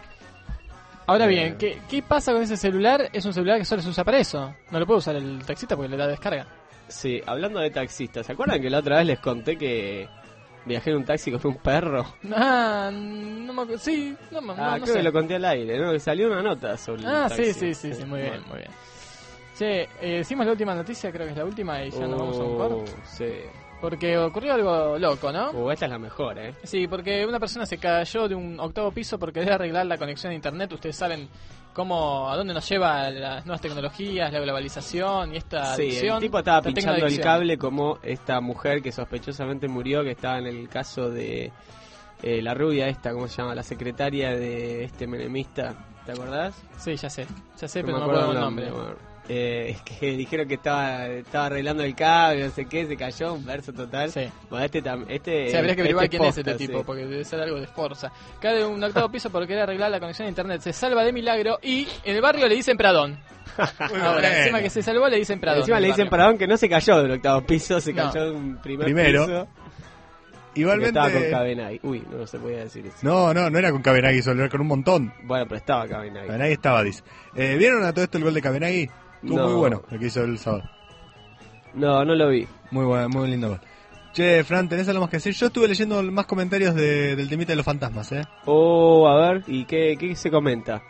Ahora Eh. bien, ¿qué, ¿qué pasa con ese celular? Es un celular que solo se usa para eso. No lo puede usar el taxista porque le da descarga. Sí, hablando de taxistas, ¿se acuerdan que la otra vez les conté que viajé en un taxi con un perro? Ah, no me acuerdo. Sí, no, no, Ah, no creo sé. que lo conté al aire, ¿no? Que salió una nota sobre el Ah, taxi. sí, sí, sí, sí, muy bien, muy bien. Che, eh, decimos la última noticia, creo que es la última y ya nos vamos a un Oh, corte. sí. Porque ocurrió algo loco, ¿no? Uh, esta es la mejor, ¿eh? Sí, porque una persona se cayó de un octavo piso por querer arreglar la conexión a internet. Ustedes saben cómo, a dónde nos lleva las nuevas tecnologías, la globalización y esta Sí, adicción. el tipo estaba esta pinchando el tecnoadicción. cable como esta mujer que sospechosamente murió, que estaba en el caso de eh, la rubia esta, ¿cómo se llama? La secretaria de este menemista, ¿te acordás? Sí, ya sé, ya sé, No pero me no me acuerdo el nombre. bueno. Eh, es que dijeron que estaba estaba arreglando el cable, no sé qué, se cayó, un verso total. Sí. Bueno, este tam- este Sí, habría que averiguar este quién posta, es este tipo, sí. porque debe ser algo de Forza. Cae de un octavo piso por querer arreglar la conexión a internet. Se salva de milagro y en el barrio le dicen Pradón. Muy Ahora, bueno. encima que se salvó le dicen Pradón. Encima en le el dicen barrio. perdón que no se cayó del octavo piso, se No. cayó de un primer Primero. piso. Igualmente... Estaba con Cabenagui. Uy, no se podía decir eso. No, no, no era con Cabenagui solo, era con un montón. Bueno, pero estaba Cabenagui. Cabenagui estaba, dice. Eh, ¿Vieron a todo esto el gol de Cabenagui? Estuvo No. muy bueno el que hizo el sábado. No, no lo vi. Muy bueno, muy lindo gol. Che, Fran, ¿tenés algo más que decir? Yo estuve leyendo más comentarios de, del temita de los fantasmas, ¿eh? Oh, a ver, ¿y qué, qué se comenta?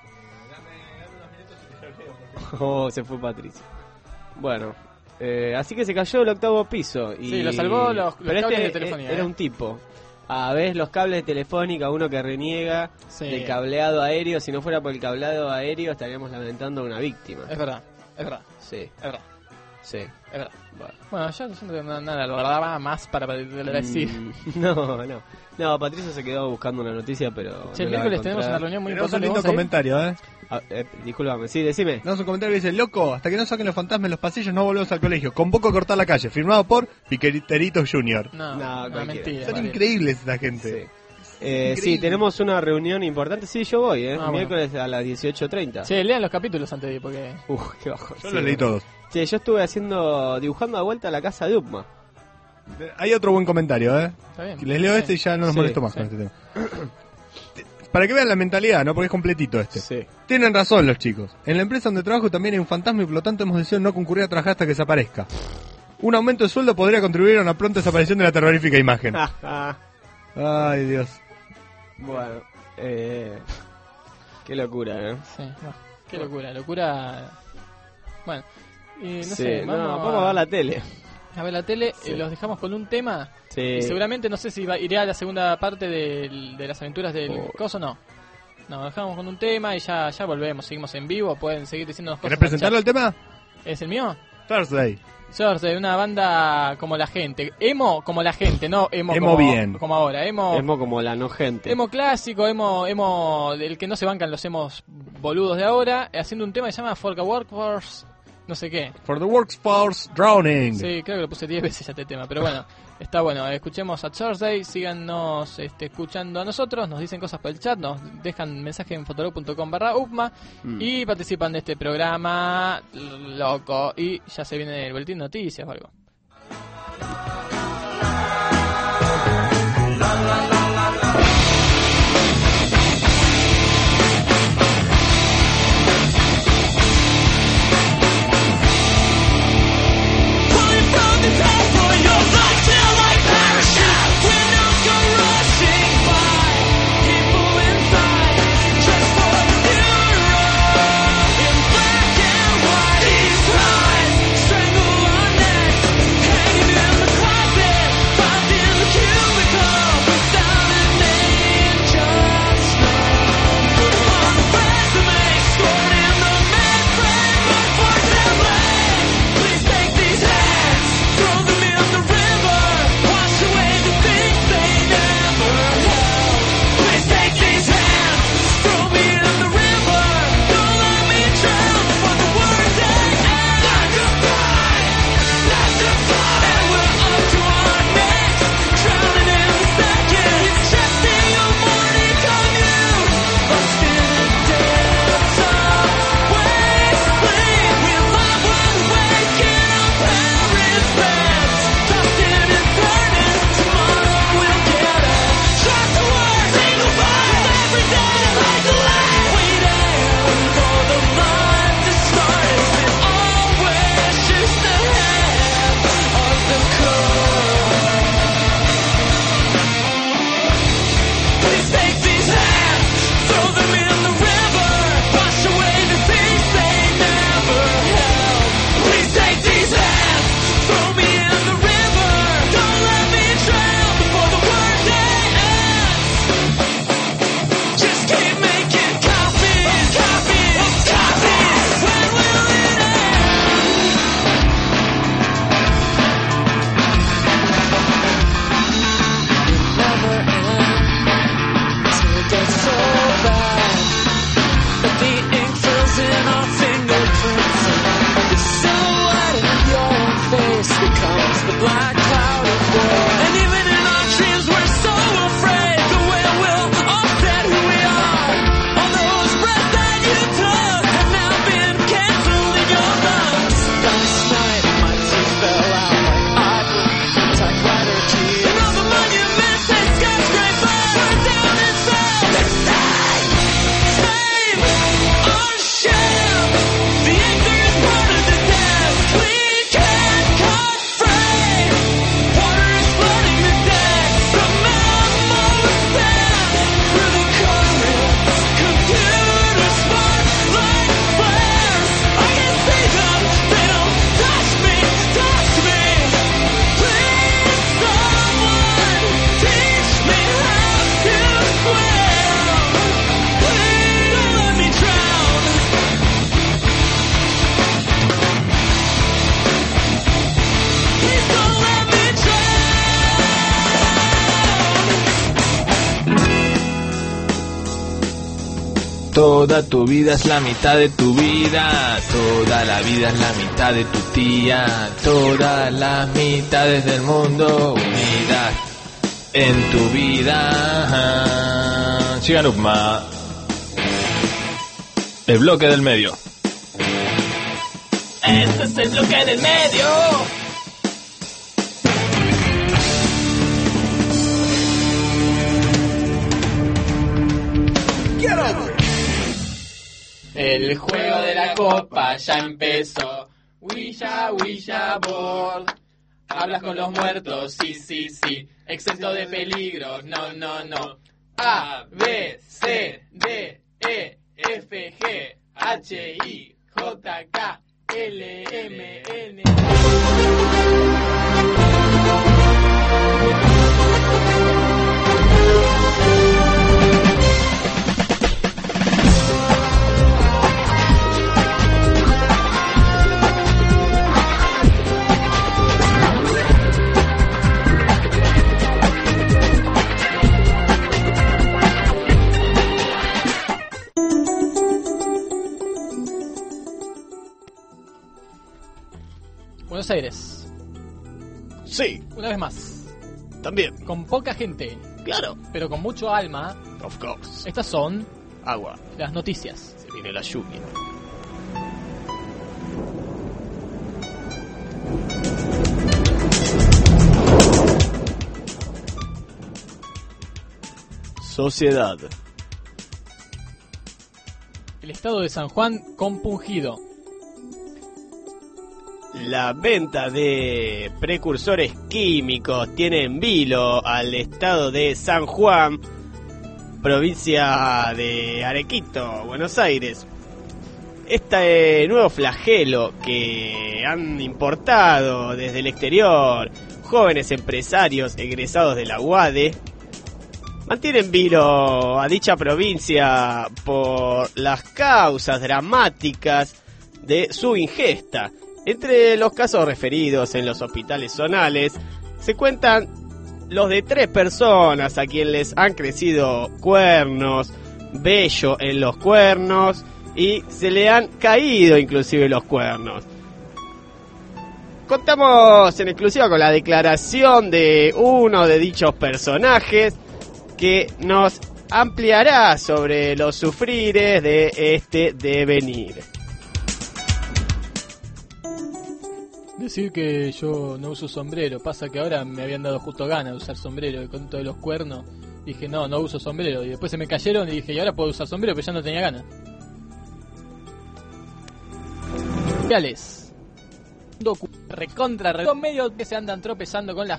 Oh, se fue Patricio. Bueno, eh, así que se cayó el octavo piso. Y... Sí, lo salvó los, los Pero cables este de telefonía. Era ¿eh? un tipo. A ver, los cables de telefónica, uno que reniega Sí. del cableado aéreo. Si no fuera por el cableado aéreo, estaríamos lamentando a una víctima. Es verdad, es verdad, Sí, es verdad, sí. es verdad. Bueno. Bueno, yo no siento que no- nada, lo guardaba más para decir. Mm, no, no. No, Patricio se quedó buscando una noticia, pero. Che, el no la va a miércoles tenemos una encontrar. reunión muy Tenemos un importante. lindo ¿vamos a ir? comentario, ¿eh? Ah, eh, discúlpame, sí, decime. Tenemos un comentario que dice: Loco, hasta que no saquen los fantasmas en los pasillos no volvemos al colegio. Convoco a cortar la calle. Firmado por Piqueriteritos junior No, No, no, cualquiera. mentira. Son Mariel. increíbles esta gente. Sí. Eh, Increíble. sí, tenemos una reunión importante. Sí, yo voy, ¿eh? Ah, bueno. Miércoles a las dieciocho treinta. Che, lean los capítulos antes de ir, porque... Uf, qué bajo. Yo Sí, los leí bueno. todos. Che, yo estuve haciendo, dibujando a vuelta la casa de Upma. Hay otro buen comentario, ¿eh? Está bien. Les leo Sí. este y ya no nos Sí, molesto más sí. con este tema. Para que vean la mentalidad, ¿no? Porque es completito este. Sí. Tienen razón los chicos. En la empresa donde trabajo también hay un fantasma y por lo tanto hemos decidido no concurrir a trabajar hasta que desaparezca. Un aumento de sueldo podría contribuir a una pronta desaparición de la terrorífica imagen. Ay, Dios. Bueno, eh... qué locura, ¿eh? Sí, no, qué locura, locura... Bueno, y no Sí, sé, no, vamos, vamos a ver la tele. a ver la tele, Sí. eh, los dejamos con un tema, Sí. y seguramente no sé si va, iré a la segunda parte del- de las aventuras del Oh. coso, no. No, dejamos con un tema y ya, ya volvemos, seguimos en vivo, pueden seguir diciéndonos cosas. ¿Querés al presentarlo el chat. tema? ¿Es el mío? Thursday. George, de una banda como la gente. Emo como la gente, no emo, Emo como, bien. como ahora. Emo, Emo como la no gente. emo clásico, emo, emo del que no se bancan los emos boludos de ahora, haciendo un tema que se llama For the Workforce, no sé qué. For the Workforce Drowning. Sí, creo que lo puse diez veces ya este tema, pero bueno, está bueno. Escuchemos a Thursday, síganos este, escuchando a nosotros, nos dicen cosas por el chat, nos dejan mensaje en fotolog punto com barra upma Mm. y participan de este programa loco. Y ya se viene el boletín de noticias o algo. Strangle our necks. Toda tu vida es la mitad de tu vida, toda la vida es la mitad de tu tía, todas las mitades del mundo unidas en tu vida. Sigan Upma. El bloque del medio. Este es el bloque del medio. Get over it. El juego de la copa ya empezó. Ouija, Ouija board. Hablas con los muertos, sí, sí, sí. Exento de peligros, no, no, no. A, B, C, D, E, F, G, H, I, J, K, L, M, N. Buenos Aires. Sí. Una vez más. También. Con poca gente. Claro. Pero con mucho alma. Of course. Estas son... Agua. Las noticias. Se viene la lluvia. Sociedad. El estado de San Juan compungido. La venta de precursores químicos tiene en vilo al estado de San Juan, provincia de Arequito, Buenos Aires. Este nuevo flagelo que han importado desde el exterior jóvenes empresarios egresados de la U A D E mantiene en vilo a dicha provincia por las causas dramáticas de su ingesta. Entre los casos referidos en los hospitales zonales se cuentan los de tres personas a quienes les han crecido cuernos, vello en los cuernos y se le han caído inclusive los cuernos. Contamos en exclusiva con la declaración de uno de dichos personajes que nos ampliará sobre los sufrires de este devenir. Decir que yo no uso sombrero, pasa que ahora me habían dado justo ganas de usar sombrero y con todos los cuernos dije no, no uso sombrero y después se me cayeron y dije y ahora puedo usar sombrero pero ya no tenía ganas. Reales. Docu recontra re medios que se andan tropezando con las